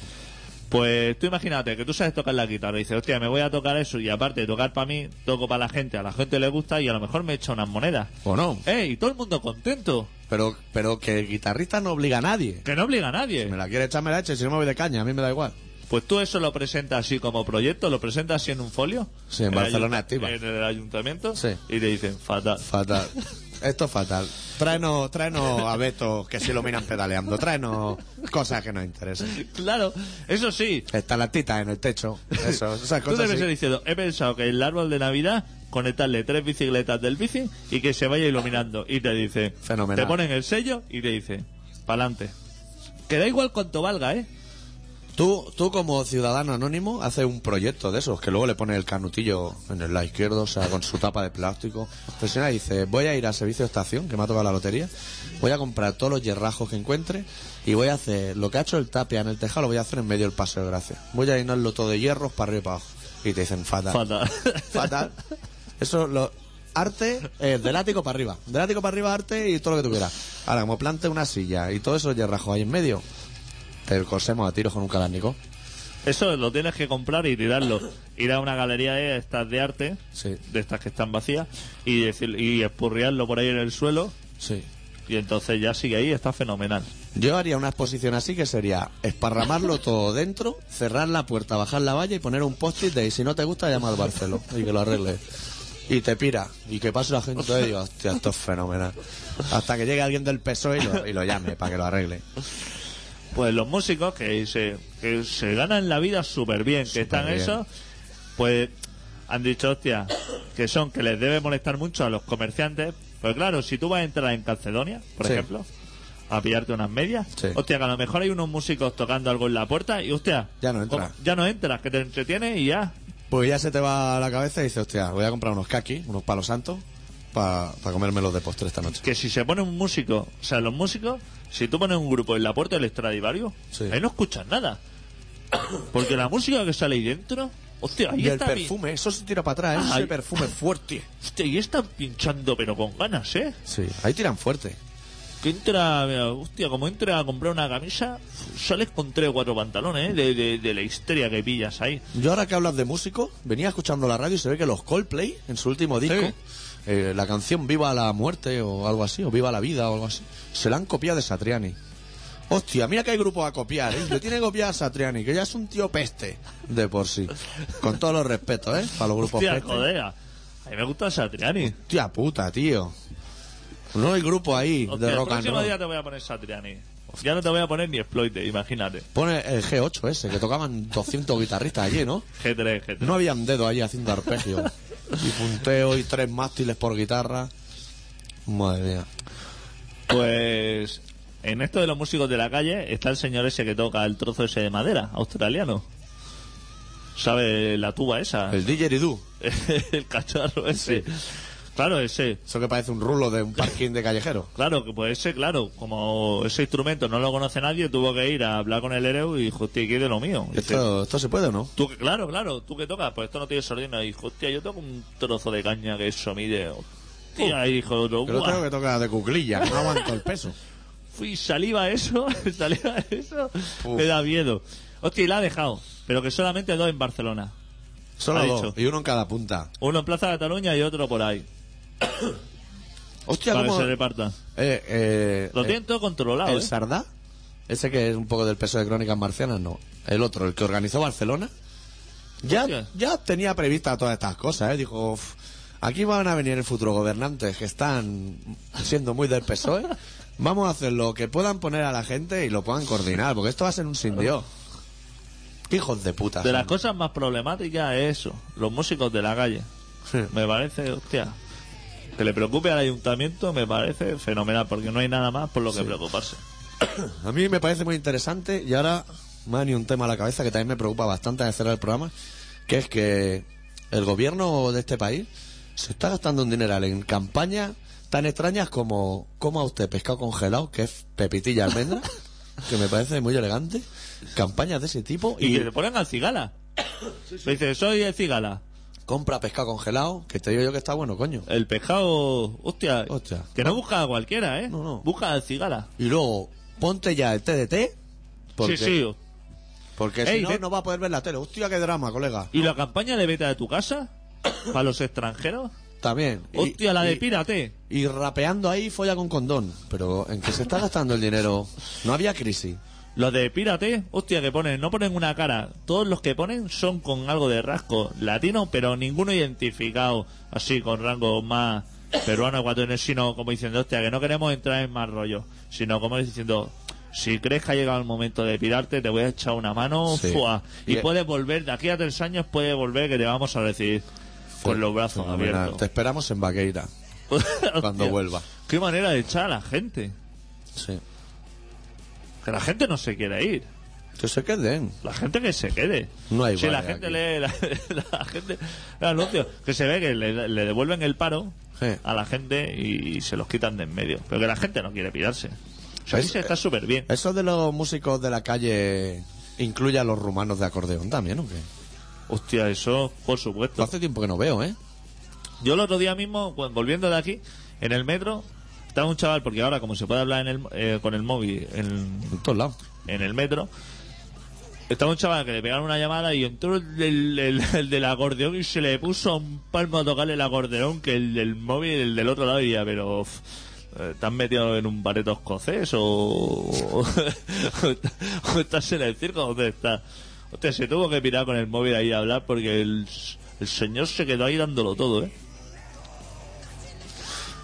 Pues tú imagínate que tú sabes tocar la guitarra y dices, hostia, me voy a tocar eso y aparte de tocar para mí, toco para la gente, a la gente le gusta y a lo mejor me echa unas monedas. ¿O no? Y todo el mundo contento. Pero que el guitarrista no obliga a nadie. Que no obliga a nadie. Si me la quiere echar, me la eche. Si no me voy de caña, a mí me da igual. Pues tú eso lo presentas así como proyecto, lo presentas así en un folio. Sí, en el Barcelona ayunta- Activa. En el ayuntamiento. Sí. Y te dicen, fatal. Fatal. Esto es fatal. Tráenos a Beto que se iluminan pedaleando. Tráenos cosas que nos interesan. Claro, eso sí. Estalactitas en el techo. Eso, esas Tú cosas debes ir sí. diciendo, he pensado que el árbol de Navidad, conectarle 3 bicicletas del bici y que se vaya iluminando. Y te dice, Fenomenal. te ponen el sello y te dice, pa'lante. Que da igual cuánto valga, ¿eh? Tú como ciudadano anónimo haces un proyecto de esos que luego le pones el canutillo en el lado izquierdo, o sea, con su tapa de plástico. Presiona y dice, voy a ir al servicio de estación, que me ha tocado la lotería, voy a comprar todos los hierrajos que encuentre y voy a hacer lo que ha hecho el Tapia en el tejado, lo voy a hacer en medio del Paseo de Gracia. Voy a llenarlo todo de hierros para arriba y para abajo. Y te dicen, fatal. Fatal. Fatal. Eso, arte, del ático para arriba. Del ático para arriba, arte y todo lo que tú quieras. Ahora, como plante una silla y todos esos hierrajos ahí en medio, te cosemos a tiros con un calánico. Eso lo tienes que comprar y tirarlo. Ir a una galería de estas de arte, Sí, de estas que están vacías, y espurriarlo por ahí en el suelo. sí. Y entonces ya sigue ahí, está fenomenal. Yo haría una exposición así que sería esparramarlo todo dentro, cerrar la puerta, bajar la valla y poner un post-it de y si no te gusta llama al Barceló y que lo arregle. y te pira. Y que pase la gente y digo, hostia, esto es fenomenal. Hasta que llegue alguien del PSOE y lo llame para que lo arregle. Pues los músicos que se ganan la vida súper bien, que están Superbién. esos, pues han dicho, hostia, que les debe molestar mucho a los comerciantes. Pues claro, si tú vas a entrar en Calcedonia, por Sí. ejemplo, a pillarte unas medias, Sí. hostia, que a lo mejor hay unos músicos tocando algo en la puerta y, hostia, Ya no entras. ya no entras, que te entretienes y ya. Pues ya se te va a la cabeza y dices, hostia, voy a comprar unos kakis, unos palos santos, para comérmelos de postre esta noche. Que si se pone un músico, o sea, los músicos, si tú pones un grupo en la puerta del Stradivarius, Sí. ahí no escuchas nada. Porque la música que sale ahí dentro, hostia, ahí Y el está perfume, eso se tira para atrás, Ah, ese ahí- perfume fuerte. Hostia, y están pinchando pero con ganas, ¿eh? Sí, ahí tiran fuerte. Que entra, mira, hostia, como entra a comprar una camisa, sales con 3 o 4 pantalones, de la histeria que pillas ahí. Yo ahora que hablas de músico, venía escuchando la radio y se ve que los Coldplay, en su último disco, la canción Viva la Muerte o algo así, o Viva la Vida o algo así, se la han copiado de Satriani. Hostia, mira que hay grupos a copiar, ¿eh? Le tiene que copiar a Satriani, que ya es un tío peste de por sí. Con todos los respetos, ¿eh? Para los grupos Hostia, peste. joder, a mí me gusta Satriani. Hostia puta, tío. No hay grupo ahí Hostia, de el rock and próximo roll. día te voy a poner Satriani. Ya no te voy a poner ni Exploite, imagínate. Pone el G8 ese, que tocaban 200 guitarristas allí, ¿no? G3. No había un dedo ahí haciendo arpegio. Y punteo y 3 mástiles por guitarra. Madre mía. Pues en esto de los músicos de la calle está el señor ese que toca el trozo ese de madera, australiano. ¿Sabe la tuba esa? El didgeridoo. El cacharro ese. Claro, ese. Eso que parece un rulo de un parking de callejero. Claro, que pues ese, claro, como ese instrumento no lo conoce nadie, tuvo que ir a hablar con el Ereu y dijo, hostia, ¿qué de lo mío? Y dice, ¿Esto se puede o no? tú, claro, tú que tocas, pues esto no tiene sordina. Y dijo, hostia, yo toco un trozo de caña que eso mide. Hostia, y dijo otro, Que lo "Buah". tengo que tocar de cuclilla, que no aguanto el peso. Fui saliva eso, Uf. me da miedo. Hostia, y la ha dejado, pero que solamente 2 en Barcelona. Solo Ha 2, dicho. y uno en cada punta. Uno en Plaza Cataluña y otro por ahí, Hostia, para que ¿cómo? se reparta. Lo tienen todo controlado, ¿El ¿eh? Sardá? Ese que es un poco del peso de Crónicas Marcianas, no. El otro, el que organizó Barcelona. Hostia. Ya tenía prevista todas estas cosas, ¿eh? Dijo, "Uf, aquí van a venir el futuro gobernantes que están siendo muy del PSOE. Vamos a hacer lo que puedan poner a la gente y lo puedan coordinar, porque esto va a ser un sin Dios. Hijos de puta. De las son. cosas más problemáticas es eso, los músicos de la calle. Me parece, hostia, que le preocupe al ayuntamiento me parece fenomenal, porque no hay nada más por lo que preocuparse. A mí me parece muy interesante y ahora me ha venido un tema a la cabeza que también me preocupa bastante de cerrar el programa, que es que el gobierno de este país se está gastando un dineral en campañas tan extrañas como coma usted pescado congelado, que es pepitilla almendra, que me parece muy elegante, campañas de ese tipo Y y que le ponen al cigala. Le dice, soy el cigala. compra pescado congelado, que te digo yo que está bueno, coño. El pescado, hostia, Hostia. que no busca a cualquiera, ¿eh? No, no. Busca al cigala. Y luego ponte ya el TDT, porque, Sí. porque Ey, si no, ve- no va a poder ver la tele. Hostia, qué drama, colega. ¿Y la campaña de vete de tu casa? ¿Para los extranjeros? También. Hostia, la de pírate. Y rapeando ahí folla con condón. Pero ¿en qué se está gastando el dinero? No había crisis. Los de pírate, hostia, que ponen, no ponen una cara. Todos los que ponen son con algo de rasgo latino, pero ninguno identificado así, con rango más peruano, ecuatoriano, sino como diciendo, hostia, que no queremos entrar en más rollo. Sino como diciendo, si crees que ha llegado el momento de pirarte, te voy a echar una mano, Sí. ¡fua! Y Y- puedes volver, de aquí a 3 años puedes volver, que te vamos a recibir con los brazos Fenomenal. abiertos. Te esperamos en Vaqueira cuando Hostia, vuelva. Qué manera de echar a la gente. Sí. Que la gente no se quiere ir. Que se queden. La gente que se quede. No hay Si la vale gente aquí. lee la gente el anuncio, que se ve que le devuelven el paro Sí. a la gente y se los quitan de en medio. Pero que la gente no quiere pirarse. O sea, Es- aquí se está súper bien. ¿Eso de los músicos de la calle incluye a los rumanos de acordeón también o qué? Hostia, eso por supuesto. Hace tiempo que no veo, ¿eh? Yo el otro día mismo, volviendo de aquí, en el metro, estaba un chaval, porque ahora como se puede hablar con el móvil En todos lados. en el metro, estaba un chaval que le pegaron una llamada y entró el del acordeón y se le puso a un palmo a tocarle el acordeón que el del móvil, el del otro lado, y ya, pero ¿te has metido en un bareto escocés o estás en el circo? ¿Dónde estás? Hostia, se tuvo que pirar con el móvil ahí a hablar porque el señor se quedó ahí dándolo todo, ¿eh?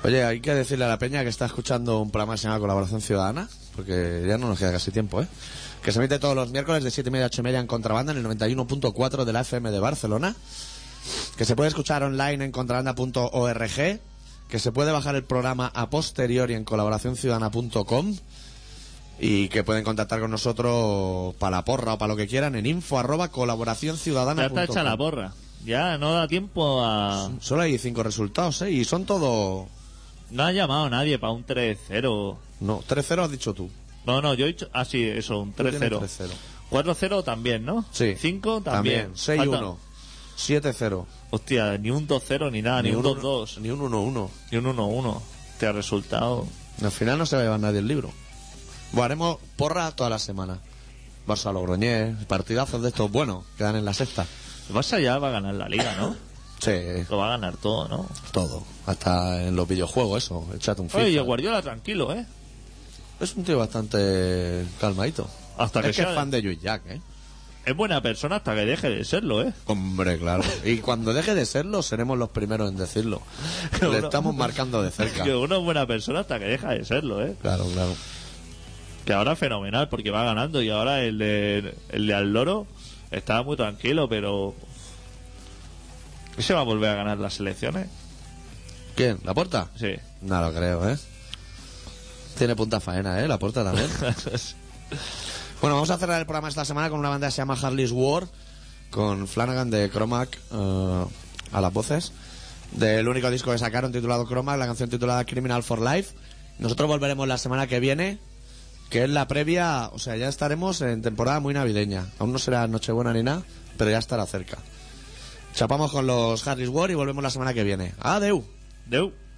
Oye, hay que decirle a la peña que está escuchando un programa que se llama Colaboración Ciudadana, porque ya no nos queda casi tiempo, que se emite todos los miércoles de 7:30 a 8:30 en contrabanda en el 91.4 de la FM de Barcelona, que se puede escuchar online en contrabanda.org, que se puede bajar el programa a posteriori en colaboracionciudadana.com y que pueden contactar con nosotros para la porra o para lo que quieran en info@colaboracionciudadana.com. Ya está hecha la porra. Ya no da tiempo a... Solo hay 5 resultados, y son todos... No ha llamado nadie para un 3-0. No, 3-0 has dicho tú. No, yo he dicho... Ah, sí, eso, un 3-0. 3-0. 4-0 también, ¿no? Sí. 5 también. 6-1. 7-0. Hostia, ni un 2-0 ni nada, ni un 2-2. Ni un 1-1. Ni un 1-1. Te ha resultado... Al final no se va a llevar nadie el libro. Bueno, haremos porra toda la semana. Barça Logroñés, partidazos de estos buenos que dan en la sexta. El Barça ya va a ganar la Liga, ¿no? Sí, Lo va a ganar todo, ¿no? todo. Hasta en los videojuegos, eso. Échate un FIFA. Oye, Guardiola tranquilo, ¿eh? Es un tío bastante calmadito. Hasta que es que sea... es fan de Lluís Jack, Es buena persona hasta que deje de serlo, ¿eh? Hombre, claro. Y cuando deje de serlo, seremos los primeros en decirlo. Le estamos marcando de cerca. Que uno es buena persona hasta que deja de serlo, ¿eh? Claro, claro. Que ahora es fenomenal porque va ganando y ahora el de Al Loro estaba muy tranquilo, pero... ¿Y se va a volver a ganar las elecciones? ¿Quién? ¿La Porta? Sí. No lo creo, Tiene punta faena, La Porta también. Bueno, vamos a cerrar el programa esta semana con una banda que se llama Harley's War, con Flanagan de Cromac a las voces, del único disco que sacaron titulado Cromac, la canción titulada Criminal for Life. Nosotros volveremos la semana que viene, que es la previa, o sea, ya estaremos en temporada muy navideña. Aún no será Nochebuena ni nada, pero ya estará cerca. Chapamos con los Harley's War y volvemos la semana que viene. ¡Adeu! Deu.